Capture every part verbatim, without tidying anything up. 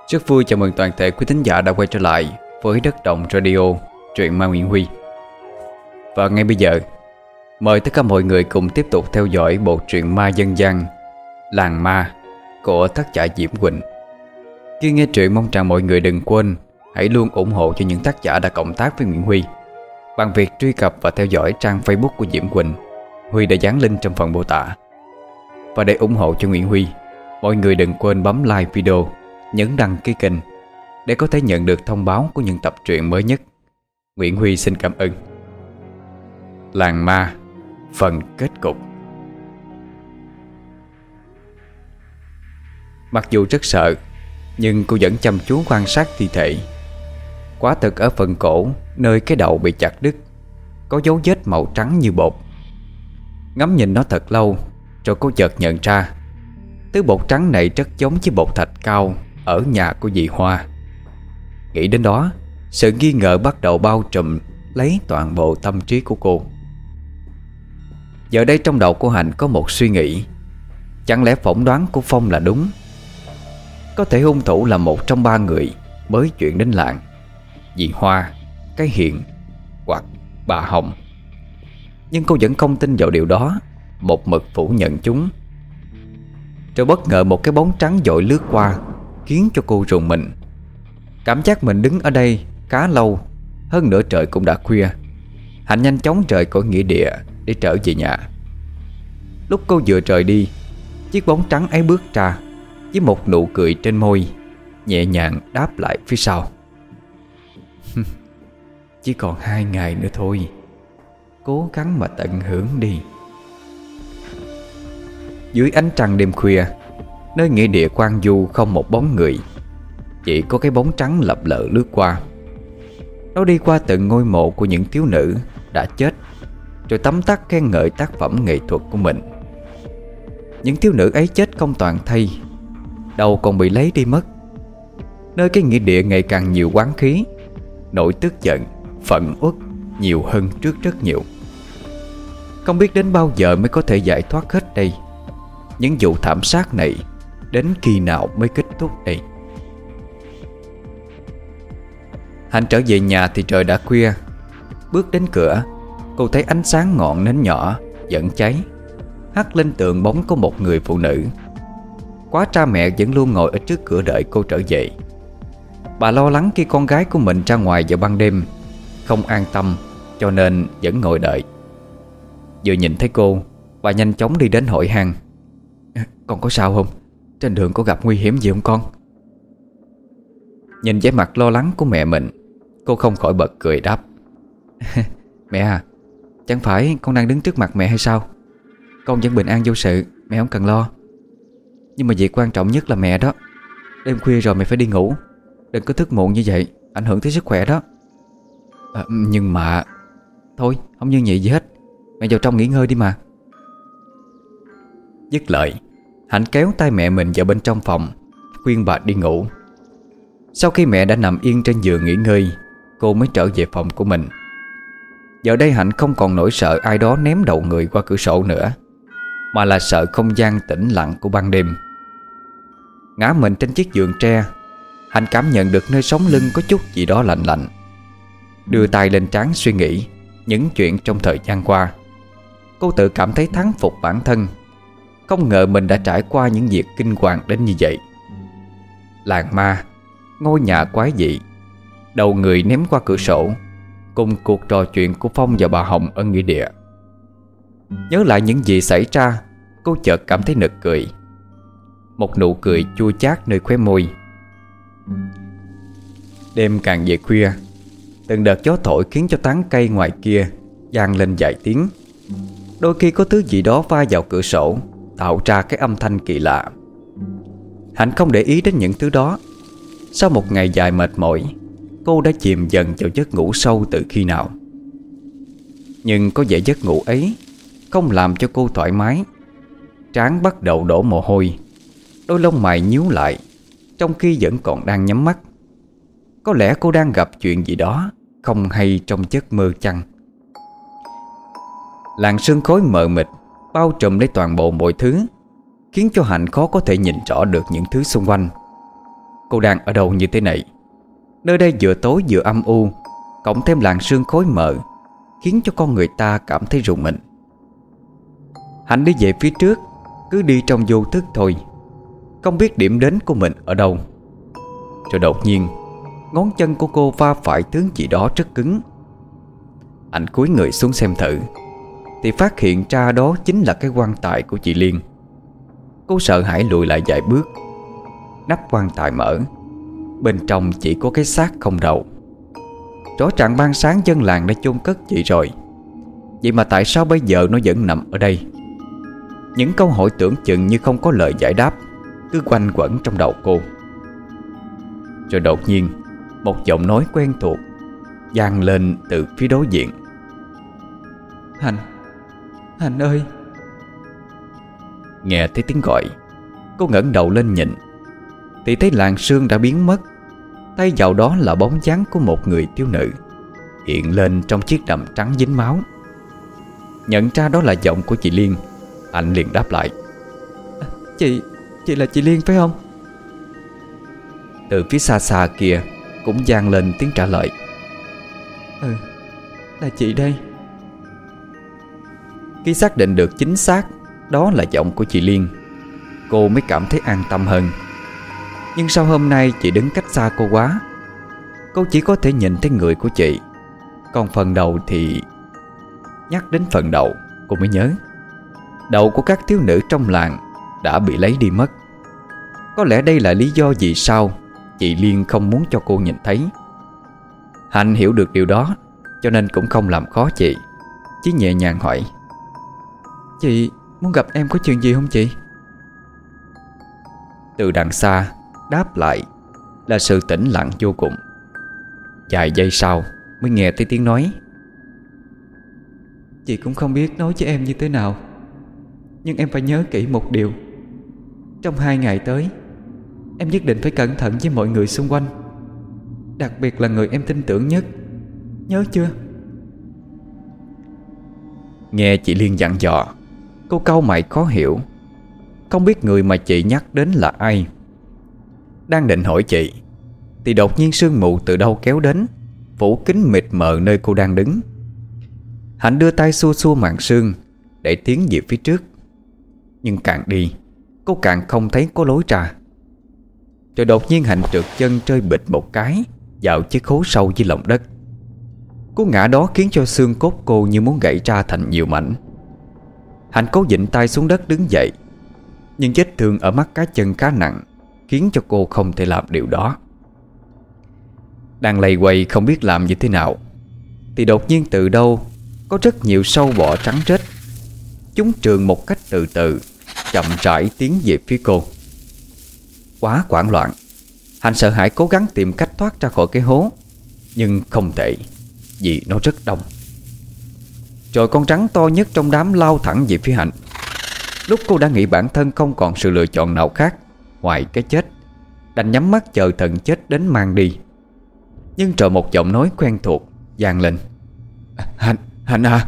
Rất vui chào mừng toàn thể quý thính giả đã quay trở lại với Đất Động Radio, truyện ma Nguyễn Huy. Và ngay bây giờ, mời tất cả mọi người cùng tiếp tục theo dõi bộ truyện ma dân gian Làng Ma của tác giả Diễm Quỳnh. Khi nghe truyện, mong rằng mọi người đừng quên hãy luôn ủng hộ cho những tác giả đã cộng tác với Nguyễn Huy bằng việc truy cập và theo dõi trang Facebook của Diễm Quỳnh. Huy đã dán link trong phần mô tả. Và để ủng hộ cho Nguyễn Huy, mọi người đừng quên bấm like video, nhấn đăng ký kênh để có thể nhận được thông báo của những tập truyện mới nhất. Nguyễn Huy xin cảm ơn. Làng Ma, phần kết cục. Mặc dù rất sợ, nhưng cô vẫn chăm chú quan sát thi thể. Quả thực ở phần cổ, nơi cái đầu bị chặt đứt, có dấu vết màu trắng như bột. Ngắm nhìn nó thật lâu, rồi cô chợt nhận ra thứ bột trắng này rất giống với bột thạch cao ở nhà của dì Hoa. Nghĩ đến đó, sự nghi ngờ bắt đầu bao trùm lấy toàn bộ tâm trí của cô. Giờ đây trong đầu của Hạnh có một suy nghĩ. Chẳng lẽ phỏng đoán của Phong là đúng? Có thể hung thủ là một trong ba người mới chuyển đến làng: dì Hoa, cái Hiện hoặc bà Hồng. Nhưng cô vẫn không tin vào điều đó, một mực phủ nhận chúng. Rồi bất ngờ một cái bóng trắng vội lướt qua, khiến cho cô rùng mình. Cảm giác mình đứng ở đây khá lâu, hơn nửa trời cũng đã khuya. Hạnh nhanh chóng rời khỏi nghĩa địa để trở về nhà. Lúc cô vừa rời đi, chiếc bóng trắng ấy bước ra với một nụ cười trên môi, nhẹ nhàng đáp lại phía sau: chỉ còn hai ngày nữa thôi, cố gắng mà tận hưởng đi. Dưới ánh trăng đêm khuya, nơi nghĩa địa Quan Du không một bóng người, chỉ có cái bóng trắng lập lờ lướt qua. Nó đi qua từng ngôi mộ của những thiếu nữ đã chết, rồi tấm tắc khen ngợi tác phẩm nghệ thuật của mình. Những thiếu nữ ấy chết không toàn thây, đầu còn bị lấy đi mất. Nơi cái nghĩa địa ngày càng nhiều oán khí, nỗi tức giận, phẫn uất nhiều hơn trước rất nhiều. Không biết đến bao giờ mới có thể giải thoát hết đây. Những vụ thảm sát này đến khi nào mới kết thúc đây? Hạnh trở về nhà thì trời đã khuya. Bước đến cửa, cô thấy ánh sáng ngọn nến nhỏ vẫn cháy, hắt lên tường bóng có một người phụ nữ. Quá cha mẹ vẫn luôn ngồi ở trước cửa đợi cô trở về. Bà lo lắng khi con gái của mình ra ngoài vào ban đêm, không an tâm, cho nên vẫn ngồi đợi. Vừa nhìn thấy cô, bà nhanh chóng đi đến hỏi han: con có sao không? Trên đường có gặp nguy hiểm gì không con? Nhìn vẻ mặt lo lắng của mẹ mình, cô không khỏi bật cười đáp: mẹ à, chẳng phải con đang đứng trước mặt mẹ hay sao? Con vẫn bình an vô sự, mẹ không cần lo. Nhưng mà việc quan trọng nhất là mẹ đó. Đêm khuya rồi mẹ phải đi ngủ, đừng có thức muộn như vậy, ảnh hưởng tới sức khỏe đó. À, nhưng mà... Thôi, không như vậy gì hết, mẹ vào trong nghỉ ngơi đi mà. Dứt lời, Hạnh kéo tay mẹ mình vào bên trong phòng, khuyên bà đi ngủ. Sau khi mẹ đã nằm yên trên giường nghỉ ngơi, cô mới trở về phòng của mình. Giờ đây Hạnh không còn nỗi sợ ai đó ném đầu người qua cửa sổ nữa, mà là sợ không gian tĩnh lặng của ban đêm. Ngã mình trên chiếc giường tre, Hạnh cảm nhận được nơi sống lưng có chút gì đó lạnh lạnh. Đưa tay lên trán suy nghĩ những chuyện trong thời gian qua. Cô tự cảm thấy thán phục bản thân. Không ngờ mình đã trải qua những việc kinh hoàng đến như vậy. Làng ma, ngôi nhà quái dị, đầu người ném qua cửa sổ, cùng cuộc trò chuyện của Phong và bà Hồng ở nghĩa địa. Nhớ lại những gì xảy ra, cô chợt cảm thấy nực cười. Một nụ cười chua chát nơi khóe môi. Đêm càng về khuya, từng đợt gió thổi khiến cho tán cây ngoài kia vang lên vài tiếng. Đôi khi có thứ gì đó va vào cửa sổ, tạo ra cái âm thanh kỳ lạ. Hạnh không để ý đến những thứ đó. Sau một ngày dài mệt mỏi, cô đã chìm dần vào giấc ngủ sâu từ khi nào. Nhưng có vẻ giấc ngủ ấy không làm cho cô thoải mái. Trán bắt đầu đổ mồ hôi, đôi lông mày nhíu lại, trong khi vẫn còn đang nhắm mắt. Có lẽ cô đang gặp chuyện gì đó không hay trong giấc mơ chăng? Làn sương khói mờ mịt bao trùm lấy toàn bộ mọi thứ, khiến cho Hạnh khó có thể nhìn rõ được những thứ xung quanh. cô đang ở đâu như thế này? Nơi đây vừa tối vừa âm u, cộng thêm làn sương khói mờ, khiến cho con người ta cảm thấy rùng mình. Hạnh đi về phía trước, cứ đi trong vô thức thôi, không biết điểm đến của mình ở đâu. Rồi đột nhiên, ngón chân của cô va phải thứ gì đó rất cứng. Hạnh cúi người xuống xem thử, thì phát hiện ra đó chính là cái quan tài của chị Liên. Cô sợ hãi lùi lại vài bước. Nắp quan tài mở, bên trong chỉ có cái xác không đầu. Rõ ràng ban sáng dân làng đã chôn cất chị rồi, vậy mà tại sao bây giờ nó vẫn nằm ở đây? Những câu hỏi tưởng chừng như không có lời giải đáp cứ quanh quẩn trong đầu cô. Rồi đột nhiên, một giọng nói quen thuộc vang lên từ phía đối diện. Hạnh, Hạnh ơi. Nghe thấy tiếng gọi, cô ngẩng đầu lên nhìn, thì thấy làn sương đã biến mất. Thay vào đó là bóng dáng của một người thiếu nữ hiện lên trong chiếc đầm trắng dính máu. Nhận ra đó là giọng của chị Liên, Hạnh liền đáp lại. à, Chị, chị là chị Liên phải không? Từ phía xa xa kia cũng vang lên tiếng trả lời. Ừ, là chị đây. Khi xác định được chính xác đó là giọng của chị Liên, cô mới cảm thấy an tâm hơn. Nhưng sao hôm nay chị đứng cách xa cô quá? Cô chỉ có thể nhìn thấy người của chị, còn phần đầu thì... Nhắc đến phần đầu, cô mới nhớ đầu của các thiếu nữ trong làng đã bị lấy đi mất. Có lẽ đây là lý do vì sao chị Liên không muốn cho cô nhìn thấy. Hạnh hiểu được điều đó, cho nên cũng không làm khó chị, chỉ nhẹ nhàng hỏi. Chị muốn gặp em có chuyện gì không chị? Từ đằng xa đáp lại là sự tĩnh lặng vô cùng. Vài giây sau mới nghe thấy tiếng nói. Chị cũng không biết nói với em như thế nào, nhưng em phải nhớ kỹ một điều. Trong hai ngày tới, em nhất định phải cẩn thận với mọi người xung quanh, đặc biệt là người em tin tưởng nhất. Nhớ chưa? Nghe chị Liên dặn dò, cô cau mày khó hiểu, không biết người mà chị nhắc đến là ai. Đang định hỏi chị thì đột nhiên sương mù từ đâu kéo đến, phủ kín mịt mờ nơi cô đang đứng. Hạnh đưa tay xua xua màn sương để tiến về phía trước, nhưng càng đi cô càng không thấy có lối ra. Rồi đột nhiên Hạnh trượt chân rơi bịch một cái vào chiếc hố sâu dưới lòng đất. Cú ngã đó khiến cho xương cốt cô như muốn gãy ra thành nhiều mảnh. Hạnh cố vịn tay xuống đất đứng dậy, nhưng vết thương ở mắt cá chân khá nặng, khiến cho cô không thể làm điều đó. Đang lầy quầy không biết làm như thế nào, thì đột nhiên từ đâu có rất nhiều sâu bọ trắng rết. Chúng trườn một cách từ từ, chậm rãi tiến về phía cô. Quá hoảng loạn, Hạnh sợ hãi cố gắng tìm cách thoát ra khỏi cái hố, nhưng không thể, vì nó rất đông. Rồi con rắn to nhất trong đám lao thẳng về phía Hạnh. Lúc cô đã nghĩ bản thân không còn sự lựa chọn nào khác ngoài cái chết, đành nhắm mắt chờ thần chết đến mang đi. Nhưng rồi một giọng nói quen thuộc vang lên. Hạnh, Hạnh à.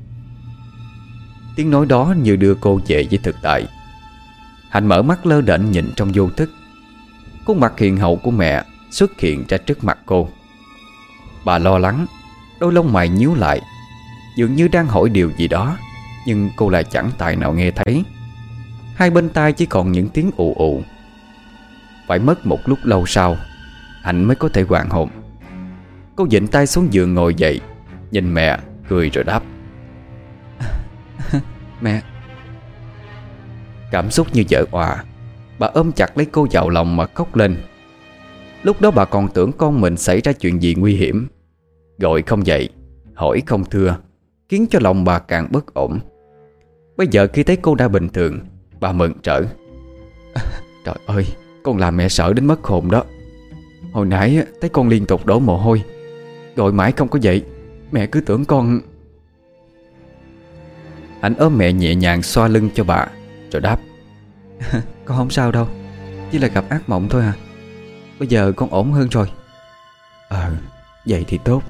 Tiếng nói đó như đưa cô về với thực tại. Hạnh mở mắt lơ đễnh nhìn trong vô thức. Khuôn mặt hiền hậu của mẹ xuất hiện ra trước mặt cô. Bà lo lắng, đôi lông mày nhíu lại, dường như đang hỏi điều gì đó, nhưng cô lại chẳng tài nào nghe thấy. Hai bên tai chỉ còn những tiếng ù ù. Phải mất một lúc lâu sau, Hạnh mới có thể hoàn hồn. Cô vịn tay xuống giường ngồi dậy, nhìn mẹ cười rồi đáp. Mẹ. Cảm xúc như vỡ òa, bà ôm chặt lấy cô vào lòng mà khóc lên. Lúc đó bà còn tưởng con mình xảy ra chuyện gì nguy hiểm. Gọi không dậy, hỏi không thưa, khiến cho lòng bà càng bất ổn. Bây giờ khi thấy cô đã bình thường, bà mừng rỡ. Trời ơi, con làm mẹ sợ đến mất hồn đó. Hồi nãy thấy con liên tục đổ mồ hôi, gọi mãi không có dậy, mẹ cứ tưởng con... Anh ôm mẹ nhẹ nhàng xoa lưng cho bà, rồi đáp. Con không sao đâu, chỉ là gặp ác mộng thôi à. Bây giờ con ổn hơn rồi. Ờ, vậy thì tốt.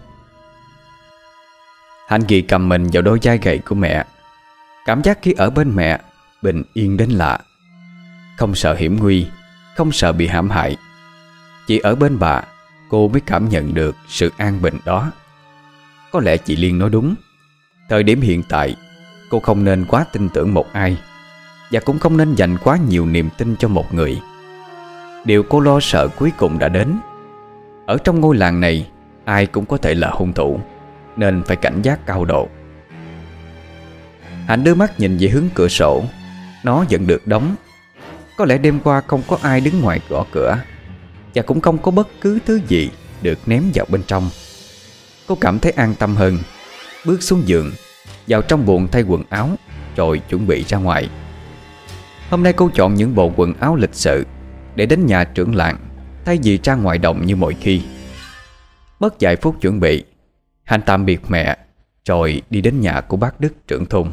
Hạnh ghi cầm mình vào đôi vai gầy của mẹ. Cảm giác khi ở bên mẹ bình yên đến lạ. Không sợ hiểm nguy, không sợ bị hãm hại. Chỉ ở bên bà, cô mới cảm nhận được sự an bình đó. Có lẽ chị Liên nói đúng. Thời điểm hiện tại, cô không nên quá tin tưởng một ai, và cũng không nên dành quá nhiều niềm tin cho một người. Điều cô lo sợ cuối cùng đã đến. Ở trong ngôi làng này, ai cũng có thể là hung thủ, nên phải cảnh giác cao độ. Hạnh đưa mắt nhìn về hướng cửa sổ. Nó vẫn được đóng. Có lẽ đêm qua không có ai đứng ngoài gõ cửa, và cũng không có bất cứ thứ gì được ném vào bên trong. Cô cảm thấy an tâm hơn. Bước xuống giường, vào trong buồng thay quần áo, rồi chuẩn bị ra ngoài. Hôm nay cô chọn những bộ quần áo lịch sự để đến nhà trưởng làng, thay vì ra ngoài đồng như mọi khi. Mất vài phút chuẩn bị, Hạnh tạm biệt mẹ, rồi đi đến nhà của bác Đức trưởng thôn.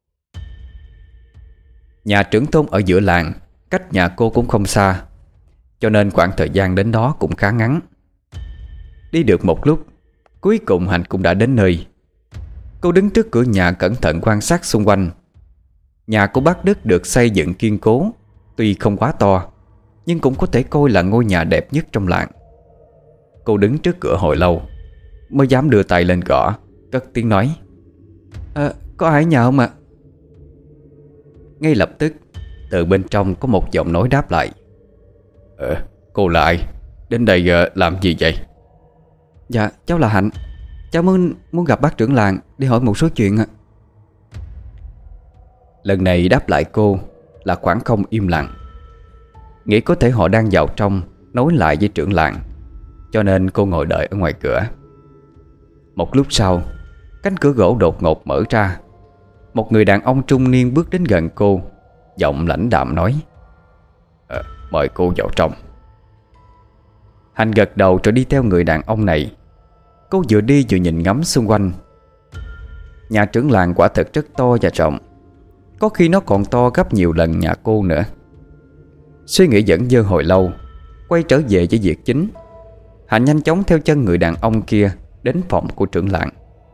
Nhà trưởng thôn ở giữa làng, cách nhà cô cũng không xa, cho nên khoảng thời gian đến đó cũng khá ngắn. Đi được một lúc, cuối cùng Hạnh cũng đã đến nơi. Cô đứng trước cửa nhà cẩn thận quan sát xung quanh. Nhà của bác Đức được xây dựng kiên cố, tuy không quá to, nhưng cũng có thể coi là ngôi nhà đẹp nhất trong làng. Cô đứng trước cửa hồi lâu mới dám đưa tay lên gõ, cất tiếng nói: à, có ai ở nhà không ạ? Ngay lập tức, từ bên trong có một giọng nói đáp lại: Ờ, cô là ai? Đến đây uh, làm gì vậy? Dạ, cháu là Hạnh. Cháu muốn, muốn gặp bác trưởng làng để hỏi một số chuyện ạ. Lần này đáp lại cô là khoảng không im lặng. Nghĩ có thể họ đang vào trong nói lại với trưởng làng, cho nên cô ngồi đợi ở ngoài cửa. Một lúc sau, cánh cửa gỗ đột ngột mở ra. Một người đàn ông trung niên bước đến gần cô, giọng lãnh đạm nói: à, mời cô vào trong. Hạnh gật đầu rồi đi theo người đàn ông này. Cô vừa đi vừa nhìn ngắm xung quanh. Nhà trưởng làng quả thực rất to và rộng, có khi nó còn to gấp nhiều lần nhà cô nữa. Suy nghĩ dẫn dơ hồi lâu, quay trở về với việc chính, Hạnh nhanh chóng theo chân người đàn ông kia đến phòng của trưởng làng.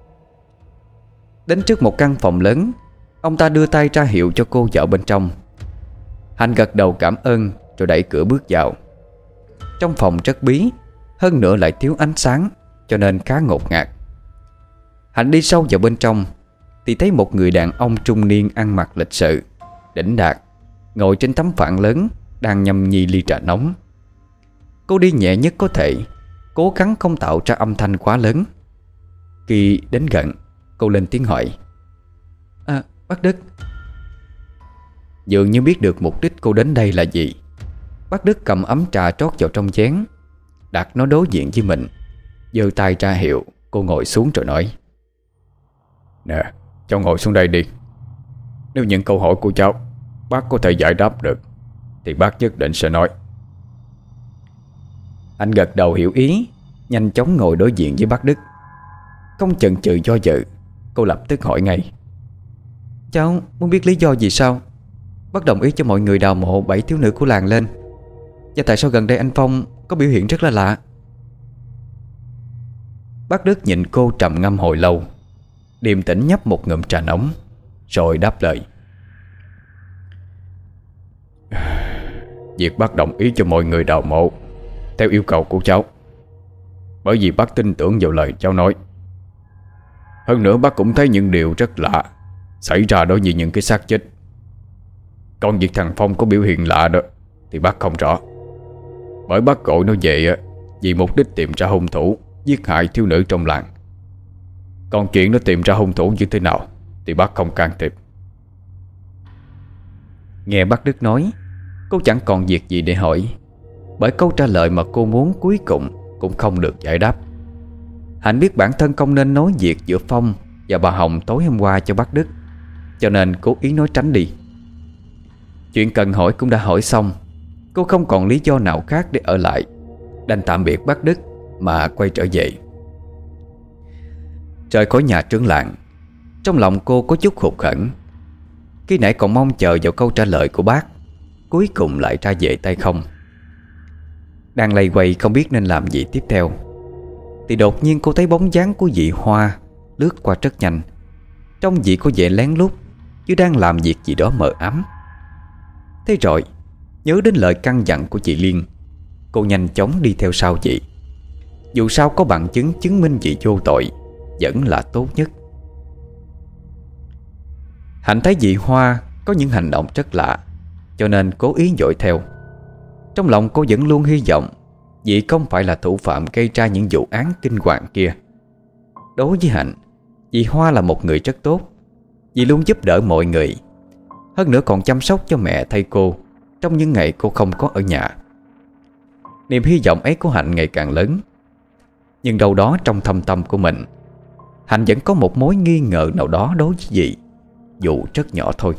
Đến trước một căn phòng lớn, ông ta đưa tay ra hiệu cho cô vào bên trong. Hạnh gật đầu cảm ơn rồi đẩy cửa bước vào. Trong phòng rất bí, hơn nữa lại thiếu ánh sáng, cho nên khá ngột ngạt. Hạnh đi sâu vào bên trong thì thấy một người đàn ông trung niên ăn mặc lịch sự, đĩnh đạc, ngồi trên tấm phản lớn, đang nhâm nhi ly trà nóng. Cô đi nhẹ nhất có thể, cố gắng không tạo ra âm thanh quá lớn. Khi đến gần, cô lên tiếng hỏi: À, bác Đức. Dường như biết được mục đích cô đến đây là gì, bác Đức cầm ấm trà trót vào trong chén, đặt nó đối diện với mình, giơ tay ra hiệu cô ngồi xuống rồi nói: Nè, cháu ngồi xuống đây đi. Nếu những câu hỏi của cháu bác có thể giải đáp được thì bác nhất định sẽ nói. Anh gật đầu hiểu ý, nhanh chóng ngồi đối diện với bác Đức. Không chần chừ do dự, cô lập tức hỏi ngay: Cháu muốn biết lý do vì sao bác đồng ý cho mọi người đào mộ bảy thiếu nữ của làng lên, và tại sao gần đây anh Phong có biểu hiện rất là lạ. Bác Đức nhìn cô trầm ngâm hồi lâu, điềm tĩnh nhấp một ngụm trà nóng, rồi đáp lời: Việc bác đồng ý cho mọi người đào mộ theo yêu cầu của cháu, bởi vì bác tin tưởng vào lời cháu nói. Hơn nữa bác cũng thấy những điều rất lạ xảy ra đối với những cái xác chết. Còn việc thằng Phong có biểu hiện lạ đó thì bác không rõ, bởi bác gọi nó về vì mục đích tìm ra hung thủ giết hại thiếu nữ trong làng. Còn chuyện nó tìm ra hung thủ như thế nào thì bác không can thiệp. Nghe bác Đức nói, cô chẳng còn việc gì để hỏi, bởi câu trả lời mà cô muốn cuối cùng cũng không được giải đáp. Hạnh biết bản thân không nên nói việc giữa Phong và bà Hồng tối hôm qua cho bác Đức, cho nên cố ý nói tránh đi. Chuyện cần hỏi cũng đã hỏi xong, cô không còn lý do nào khác để ở lại, đành tạm biệt bác Đức mà quay trở về. Rời khỏi nhà trưởng làng, trong lòng cô có chút hụt hẫng. Khi nãy còn mong chờ vào câu trả lời của bác, cuối cùng lại ra về tay không. Đang lầy quầy không biết nên làm gì tiếp theo, thì đột nhiên cô thấy bóng dáng của dì Hoa lướt qua rất nhanh. Trông dì có vẻ lén lút, chứ đang làm việc gì đó mờ ám. Thế rồi nhớ đến lời căn dặn của chị Liên, cô nhanh chóng đi theo sau chị. Dù sao có bằng chứng chứng minh chị vô tội vẫn là tốt nhất. Hạnh thấy chị Hoa có những hành động rất lạ, cho nên cố ý dội theo. Trong lòng cô vẫn luôn hy vọng chị không phải là thủ phạm gây ra những vụ án kinh hoàng kia. Đối với Hạnh, chị Hoa là một người rất tốt. Chị luôn giúp đỡ mọi người, hơn nữa còn chăm sóc cho mẹ thầy cô trong những ngày cô không có ở nhà. Niềm hy vọng ấy của Hạnh ngày càng lớn. Nhưng đâu đó trong thâm tâm của mình, Hạnh vẫn có một mối nghi ngờ nào đó đối với chị, dù rất nhỏ thôi.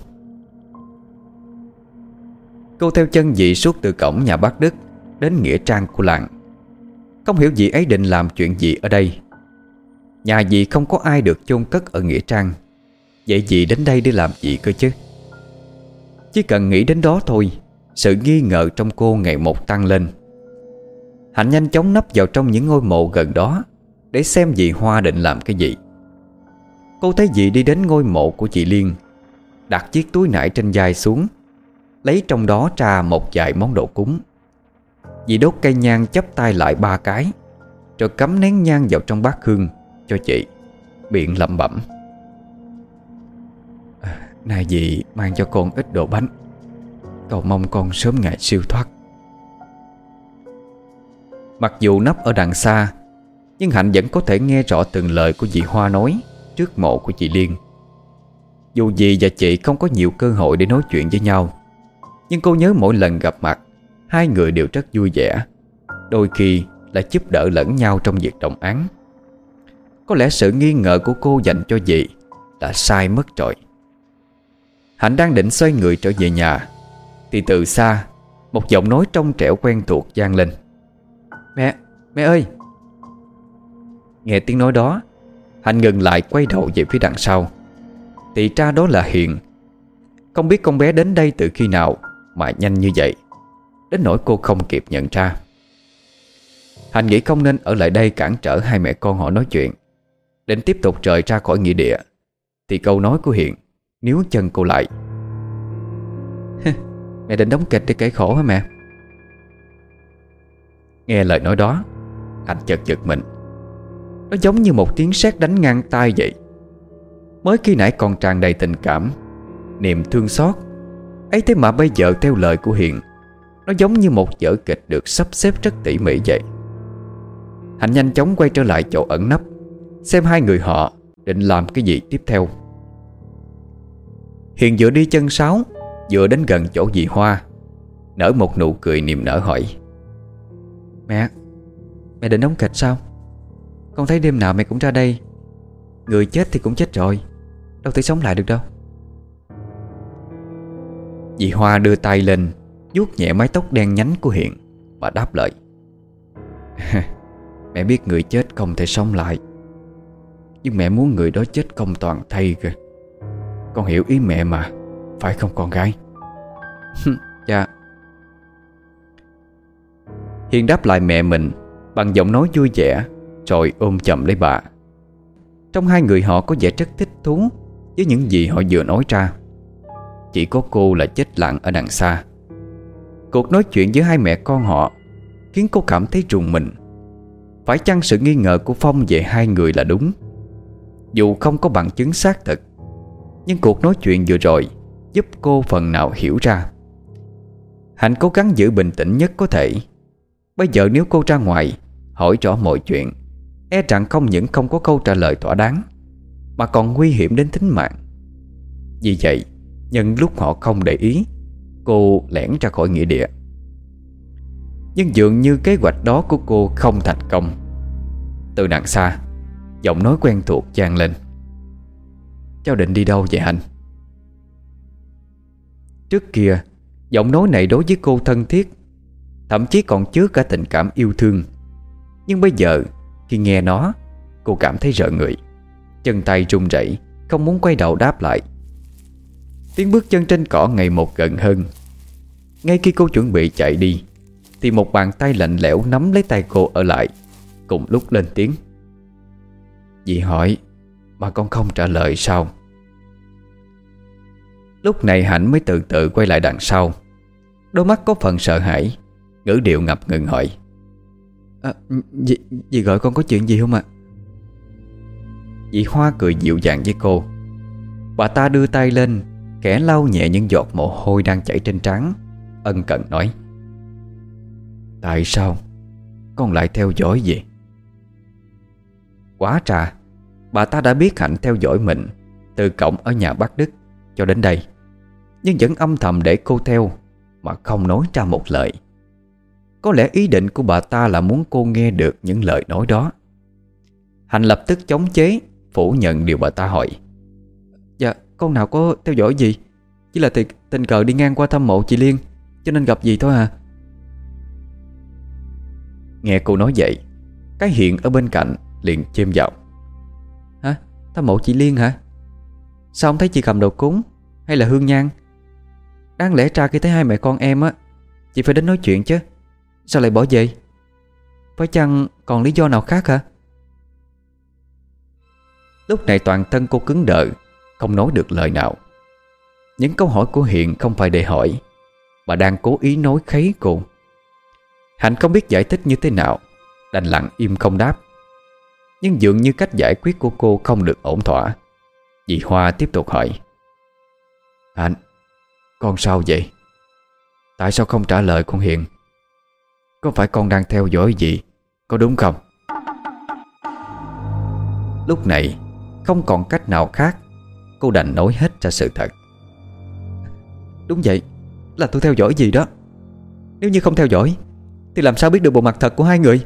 Cô theo chân dì suốt từ cổng nhà bác Đức đến nghĩa trang của làng. Không hiểu dì ấy định làm chuyện gì ở đây. Nhà dì không có ai được chôn cất ở nghĩa trang, vậy dì đến đây để làm gì cơ chứ? Chỉ cần nghĩ đến đó thôi, sự nghi ngờ trong cô ngày một tăng lên. Hạnh nhanh chóng nấp vào trong những ngôi mộ gần đó để xem dì Hoa định làm cái gì. Cô thấy dì đi đến ngôi mộ của chị Liên, đặt chiếc túi nải trên vai xuống, lấy trong đó ra một vài món đồ cúng. Dì đốt cây nhang chắp tay lại ba cái, rồi cắm nén nhang vào trong bát hương cho chị, miệng lẩm bẩm: à, nay dì mang cho con ít đồ bánh, cầu mong con sớm ngày siêu thoát. Mặc dù nấp ở đằng xa, nhưng Hạnh vẫn có thể nghe rõ từng lời của dì Hoa nói trước mộ của chị Liên. Dù dì và chị không có nhiều cơ hội để nói chuyện với nhau, nhưng cô nhớ mỗi lần gặp mặt, hai người đều rất vui vẻ, đôi khi lại giúp đỡ lẫn nhau trong việc đồng án. Có lẽ sự nghi ngờ của cô dành cho dì đã sai mất rồi. Hạnh đang định xoay người trở về nhà, thì từ xa một giọng nói trong trẻo quen thuộc vang lên: Mẹ, mẹ ơi! Nghe tiếng nói đó, Hạnh ngừng lại quay đầu về phía đằng sau. Thì ra đó là Hiền. Không biết con bé đến đây từ khi nào mà nhanh như vậy, đến nỗi cô không kịp nhận ra. Hạnh nghĩ không nên ở lại đây cản trở hai mẹ con họ nói chuyện, định tiếp tục rời ra khỏi nghĩa địa, thì câu nói của Hiền níu chân cô lại. Mẹ định đóng kịch để kể khổ hả mẹ? Nghe lời nói đó, Hạnh chợt giật mình. Nó giống như một tiếng sét đánh ngang tai vậy. Mới khi nãy còn tràn đầy tình cảm, niềm thương xót ấy, thế mà bây giờ theo lời của Hiền, nó giống như một vở kịch được sắp xếp rất tỉ mỉ vậy. Hạnh nhanh chóng quay trở lại chỗ ẩn nấp, xem hai người họ định làm cái gì tiếp theo. Hiền vừa đi chân sáo, vừa đến gần chỗ dì Hoa, nở một nụ cười niềm nở hỏi: Mẹ, mẹ định đóng kịch sao? Con thấy đêm nào mẹ cũng ra đây. Người chết thì cũng chết rồi, đâu thể sống lại được đâu. Dì Hoa đưa tay lên vuốt nhẹ mái tóc đen nhánh của Hiền và đáp lời: Mẹ biết người chết không thể sống lại, nhưng mẹ muốn người đó chết công toàn thây kìa. Con hiểu ý mẹ mà, phải không con gái? Dạ. Hiền đáp lại mẹ mình bằng giọng nói vui vẻ, rồi ôm chầm lấy bà. Trong hai người họ có vẻ rất thích thú với những gì họ vừa nói ra. Chỉ có cô là chết lặng ở đằng xa. Cuộc nói chuyện giữa hai mẹ con họ khiến cô cảm thấy rùng mình. Phải chăng sự nghi ngờ của Phong về hai người là đúng? Dù không có bằng chứng xác thực, nhưng cuộc nói chuyện vừa rồi giúp cô phần nào hiểu ra. Hạnh cố gắng giữ bình tĩnh nhất có thể. Bây giờ nếu cô ra ngoài hỏi rõ mọi chuyện, e rằng không những không có câu trả lời thỏa đáng, mà còn nguy hiểm đến tính mạng. Vì vậy, nhân lúc họ không để ý, cô lẻn ra khỏi nghĩa địa. Nhưng dường như kế hoạch đó của cô không thành công. Từ đằng xa, giọng nói quen thuộc vang lên: Cháu định đi đâu vậy Hạnh? Trước kia, giọng nói này đối với cô thân thiết, thậm chí còn chứa cả tình cảm yêu thương. Nhưng bây giờ, khi nghe nó, cô cảm thấy rợn người, chân tay run rẩy, không muốn quay đầu đáp lại. Tiếng bước chân trên cỏ ngày một gần hơn. Ngay khi cô chuẩn bị chạy đi, thì một bàn tay lạnh lẽo nắm lấy tay cô ở lại, cùng lúc lên tiếng: Dì hỏi mà con không trả lời sao? Lúc này Hạnh mới từ từ quay lại đằng sau. Đôi mắt có phần sợ hãi, ngữ điệu ngập ngừng hỏi: à, dì, dì gọi con có chuyện gì không ạ? Dì Hoa cười dịu dàng với cô. Bà ta đưa tay lên khẽ lau nhẹ những giọt mồ hôi đang chảy trên trán, ân cần nói: tại sao con lại theo dõi vậy? Quá trà, bà ta đã biết Hạnh theo dõi mình từ cổng ở nhà bác Đức cho đến đây, nhưng vẫn âm thầm để cô theo mà không nói ra một lời. Có lẽ ý định của bà ta là muốn cô nghe được những lời nói đó. Hạnh lập tức chống chế, phủ nhận điều bà ta hỏi: dạ, con nào có theo dõi gì, chỉ là tình, tình cờ đi ngang qua thăm mộ chị Liên cho nên gặp gì thôi à. Nghe cô nói vậy, cái Hiện ở bên cạnh liền chêm vào: hả? Thăm mộ chị Liên hả? Sao không thấy chị cầm đồ cúng hay là hương nhang? Đáng lẽ ra khi thấy hai mẹ con em á, chị phải đến nói chuyện chứ, sao lại bỏ về? Phải chăng còn lý do nào khác hả? Lúc này toàn thân cô cứng đờ, không nói được lời nào. Những câu hỏi của Hiện không phải để hỏi, mà đang cố ý nói khấy cô. Hạnh không biết giải thích như thế nào, đành lặng im không đáp. Nhưng dường như cách giải quyết của cô không được ổn thỏa. Dì Hoa tiếp tục hỏi: Hạnh, con sao vậy? Tại sao không trả lời con Hiền? Có phải con đang theo dõi gì, có đúng không? Lúc này không còn cách nào khác, cô đành nói hết ra sự thật. Đúng vậy, là tôi theo dõi gì đó. Nếu như không theo dõi thì làm sao biết được bộ mặt thật của hai người?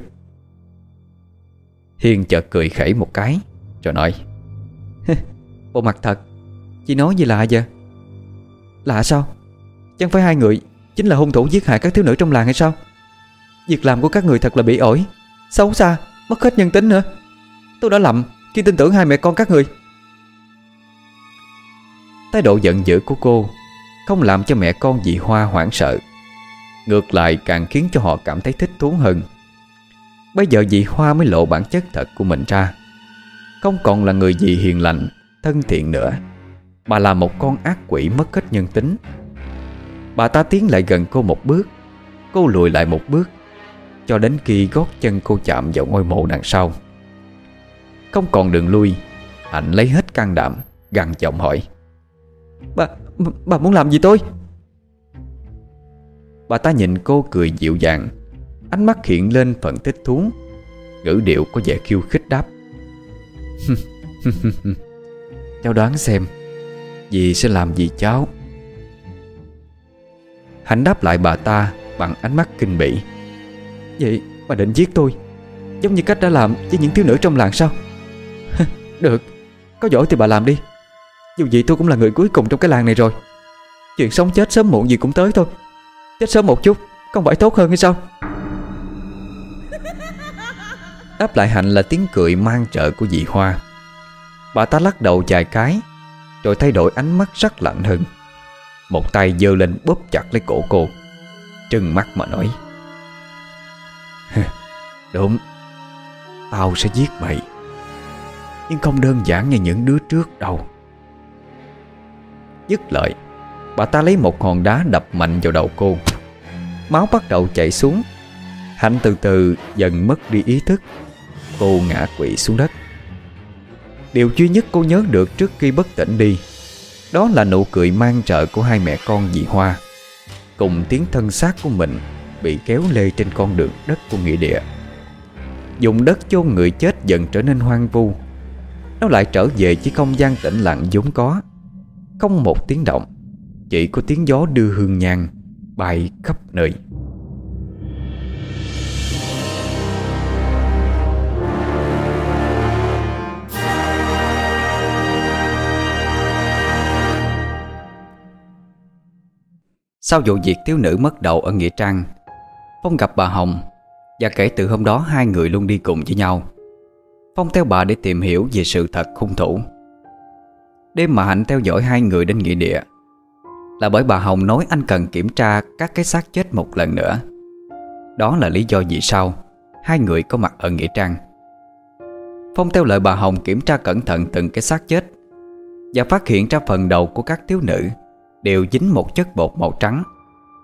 Hiền chợt cười khẩy một cái rồi nói: bộ mặt thật? Chị nói gì lạ vậy? Lạ sao? Chẳng phải hai người chính là hung thủ giết hại các thiếu nữ trong làng hay sao? Việc làm của các người thật là bị ổi, xấu xa, mất hết nhân tính nữa. Tôi đã lầm khi tin tưởng hai mẹ con các người. Thái độ giận dữ của cô không làm cho mẹ con dì Hoa hoảng sợ, ngược lại càng khiến cho họ cảm thấy thích thú hơn. Bây giờ dì Hoa mới lộ bản chất thật của mình ra, không còn là người dì hiền lành, thân thiện nữa, mà là một con ác quỷ mất hết nhân tính. Bà ta tiến lại gần cô một bước, cô lùi lại một bước, cho đến khi gót chân cô chạm vào ngôi mộ đằng sau. Không còn đường lui, Hạnh lấy hết can đảm, gằn giọng hỏi: Bà, bà muốn làm gì tôi? Bà ta nhìn cô cười dịu dàng, ánh mắt hiện lên phần thích thú, ngữ điệu có vẻ khiêu khích đáp: cháu đoán xem dì sẽ làm gì cháu? Hạnh đáp lại bà ta bằng ánh mắt kinh bỉ: vậy bà định giết tôi giống như cách đã làm với những thiếu nữ trong làng sao? Được, có giỏi thì bà làm đi. Dù gì tôi cũng là người cuối cùng trong cái làng này rồi. Chuyện sống chết sớm muộn gì cũng tới thôi. Chết sớm một chút không phải tốt hơn hay sao? Đáp lại Hạnh là tiếng cười mang trợ của dì Hoa. Bà ta lắc đầu vài cái, rồi thay đổi ánh mắt sắc lạnh hơn. Một tay giơ lên bóp chặt lấy cổ cô, trừng mắt mà nói: đúng, tao sẽ giết mày, nhưng không đơn giản như những đứa trước đâu. Dứt lời, bà ta lấy một hòn đá đập mạnh vào đầu cô. Máu bắt đầu chảy xuống. Hạnh từ từ dần mất đi ý thức. Cô ngã quỵ xuống đất. Điều duy nhất cô nhớ được trước khi bất tỉnh đi, đó là nụ cười mang trợ của hai mẹ con dì Hoa, cùng tiếng thân xác của mình bị kéo lê trên con đường đất của nghĩa địa. Dùng đất chôn người chết dần trở nên hoang vu. Nó lại trở về chỉ không gian tĩnh lặng vốn có. Không một tiếng động, chỉ có tiếng gió đưa hương nhang bay khắp nơi. Sau vụ việc thiếu nữ mất đầu ở nghĩa trang, Phong gặp bà Hồng, và kể từ hôm đó hai người luôn đi cùng với nhau. Phong theo bà để tìm hiểu về sự thật hung thủ. Đêm mà Hạnh theo dõi hai người đến nghĩa địa là bởi bà Hồng nói anh cần kiểm tra các cái xác chết một lần nữa. Đó là lý do vì sao hai người có mặt ở nghĩa trang. Phong theo lời bà Hồng kiểm tra cẩn thận từng cái xác chết, và phát hiện ra phần đầu của các thiếu nữ đều dính một chất bột màu trắng.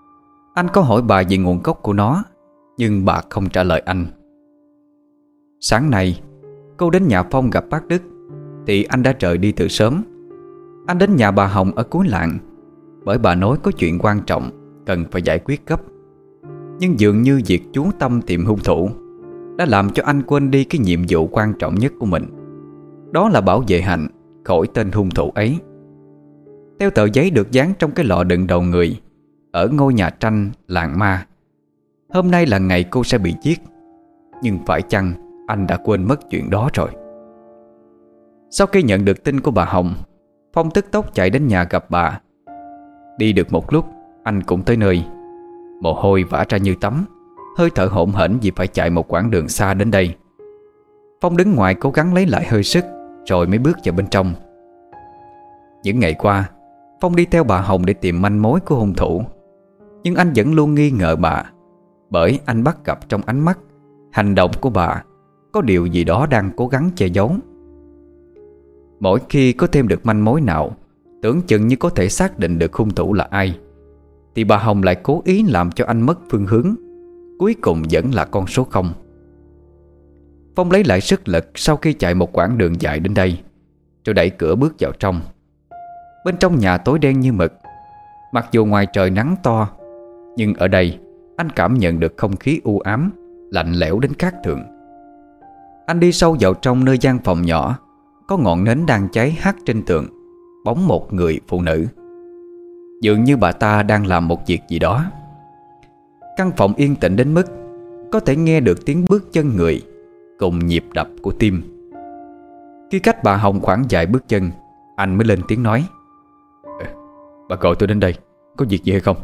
Anh có hỏi bà về nguồn gốc của nó, nhưng bà không trả lời anh. Sáng nay cô đến nhà Phong gặp bác Đức thì anh đã rời đi từ sớm. Anh đến nhà bà Hồng ở cuối làng, bởi bà nói có chuyện quan trọng cần phải giải quyết gấp. Nhưng dường như việc chú tâm tìm hung thủ đã làm cho anh quên đi cái nhiệm vụ quan trọng nhất của mình, đó là bảo vệ Hạnh khỏi tên hung thủ ấy. Theo tờ giấy được dán trong cái lọ đựng đầu người ở ngôi nhà tranh làng ma, hôm nay là ngày cô sẽ bị giết. Nhưng phải chăng anh đã quên mất chuyện đó rồi? Sau khi nhận được tin của bà Hồng, Phong tức tốc chạy đến nhà gặp bà. Đi được một lúc, anh cũng tới nơi. Mồ hôi vã ra như tắm, hơi thở hổn hển vì phải chạy một quãng đường xa đến đây. Phong đứng ngoài cố gắng lấy lại hơi sức, rồi mới bước vào bên trong. Những ngày qua, Phong đi theo bà Hồng để tìm manh mối của hung thủ. Nhưng anh vẫn luôn nghi ngờ bà, bởi anh bắt gặp trong ánh mắt, hành động của bà có điều gì đó đang cố gắng che giấu. Mỗi khi có thêm được manh mối nào tưởng chừng như có thể xác định được hung thủ là ai, thì bà Hồng lại cố ý làm cho anh mất phương hướng. Cuối cùng vẫn là con số không. Phong lấy lại sức lực sau khi chạy một quãng đường dài đến đây, rồi đẩy cửa bước vào trong. Bên trong nhà tối đen như mực. Mặc dù ngoài trời nắng to, nhưng ở đây anh cảm nhận được không khí u ám, lạnh lẽo đến khác thường. Anh đi sâu vào trong nơi gian phòng nhỏ, có ngọn nến đang cháy hắt trên tường, bóng một người phụ nữ. Dường như bà ta đang làm một việc gì đó. Căn phòng yên tĩnh đến mức có thể nghe được tiếng bước chân người cùng nhịp đập của tim. Khi cách bà Hồng khoảng vài bước chân, anh mới lên tiếng nói: "Bà gọi tôi đến đây, có việc gì hay không?"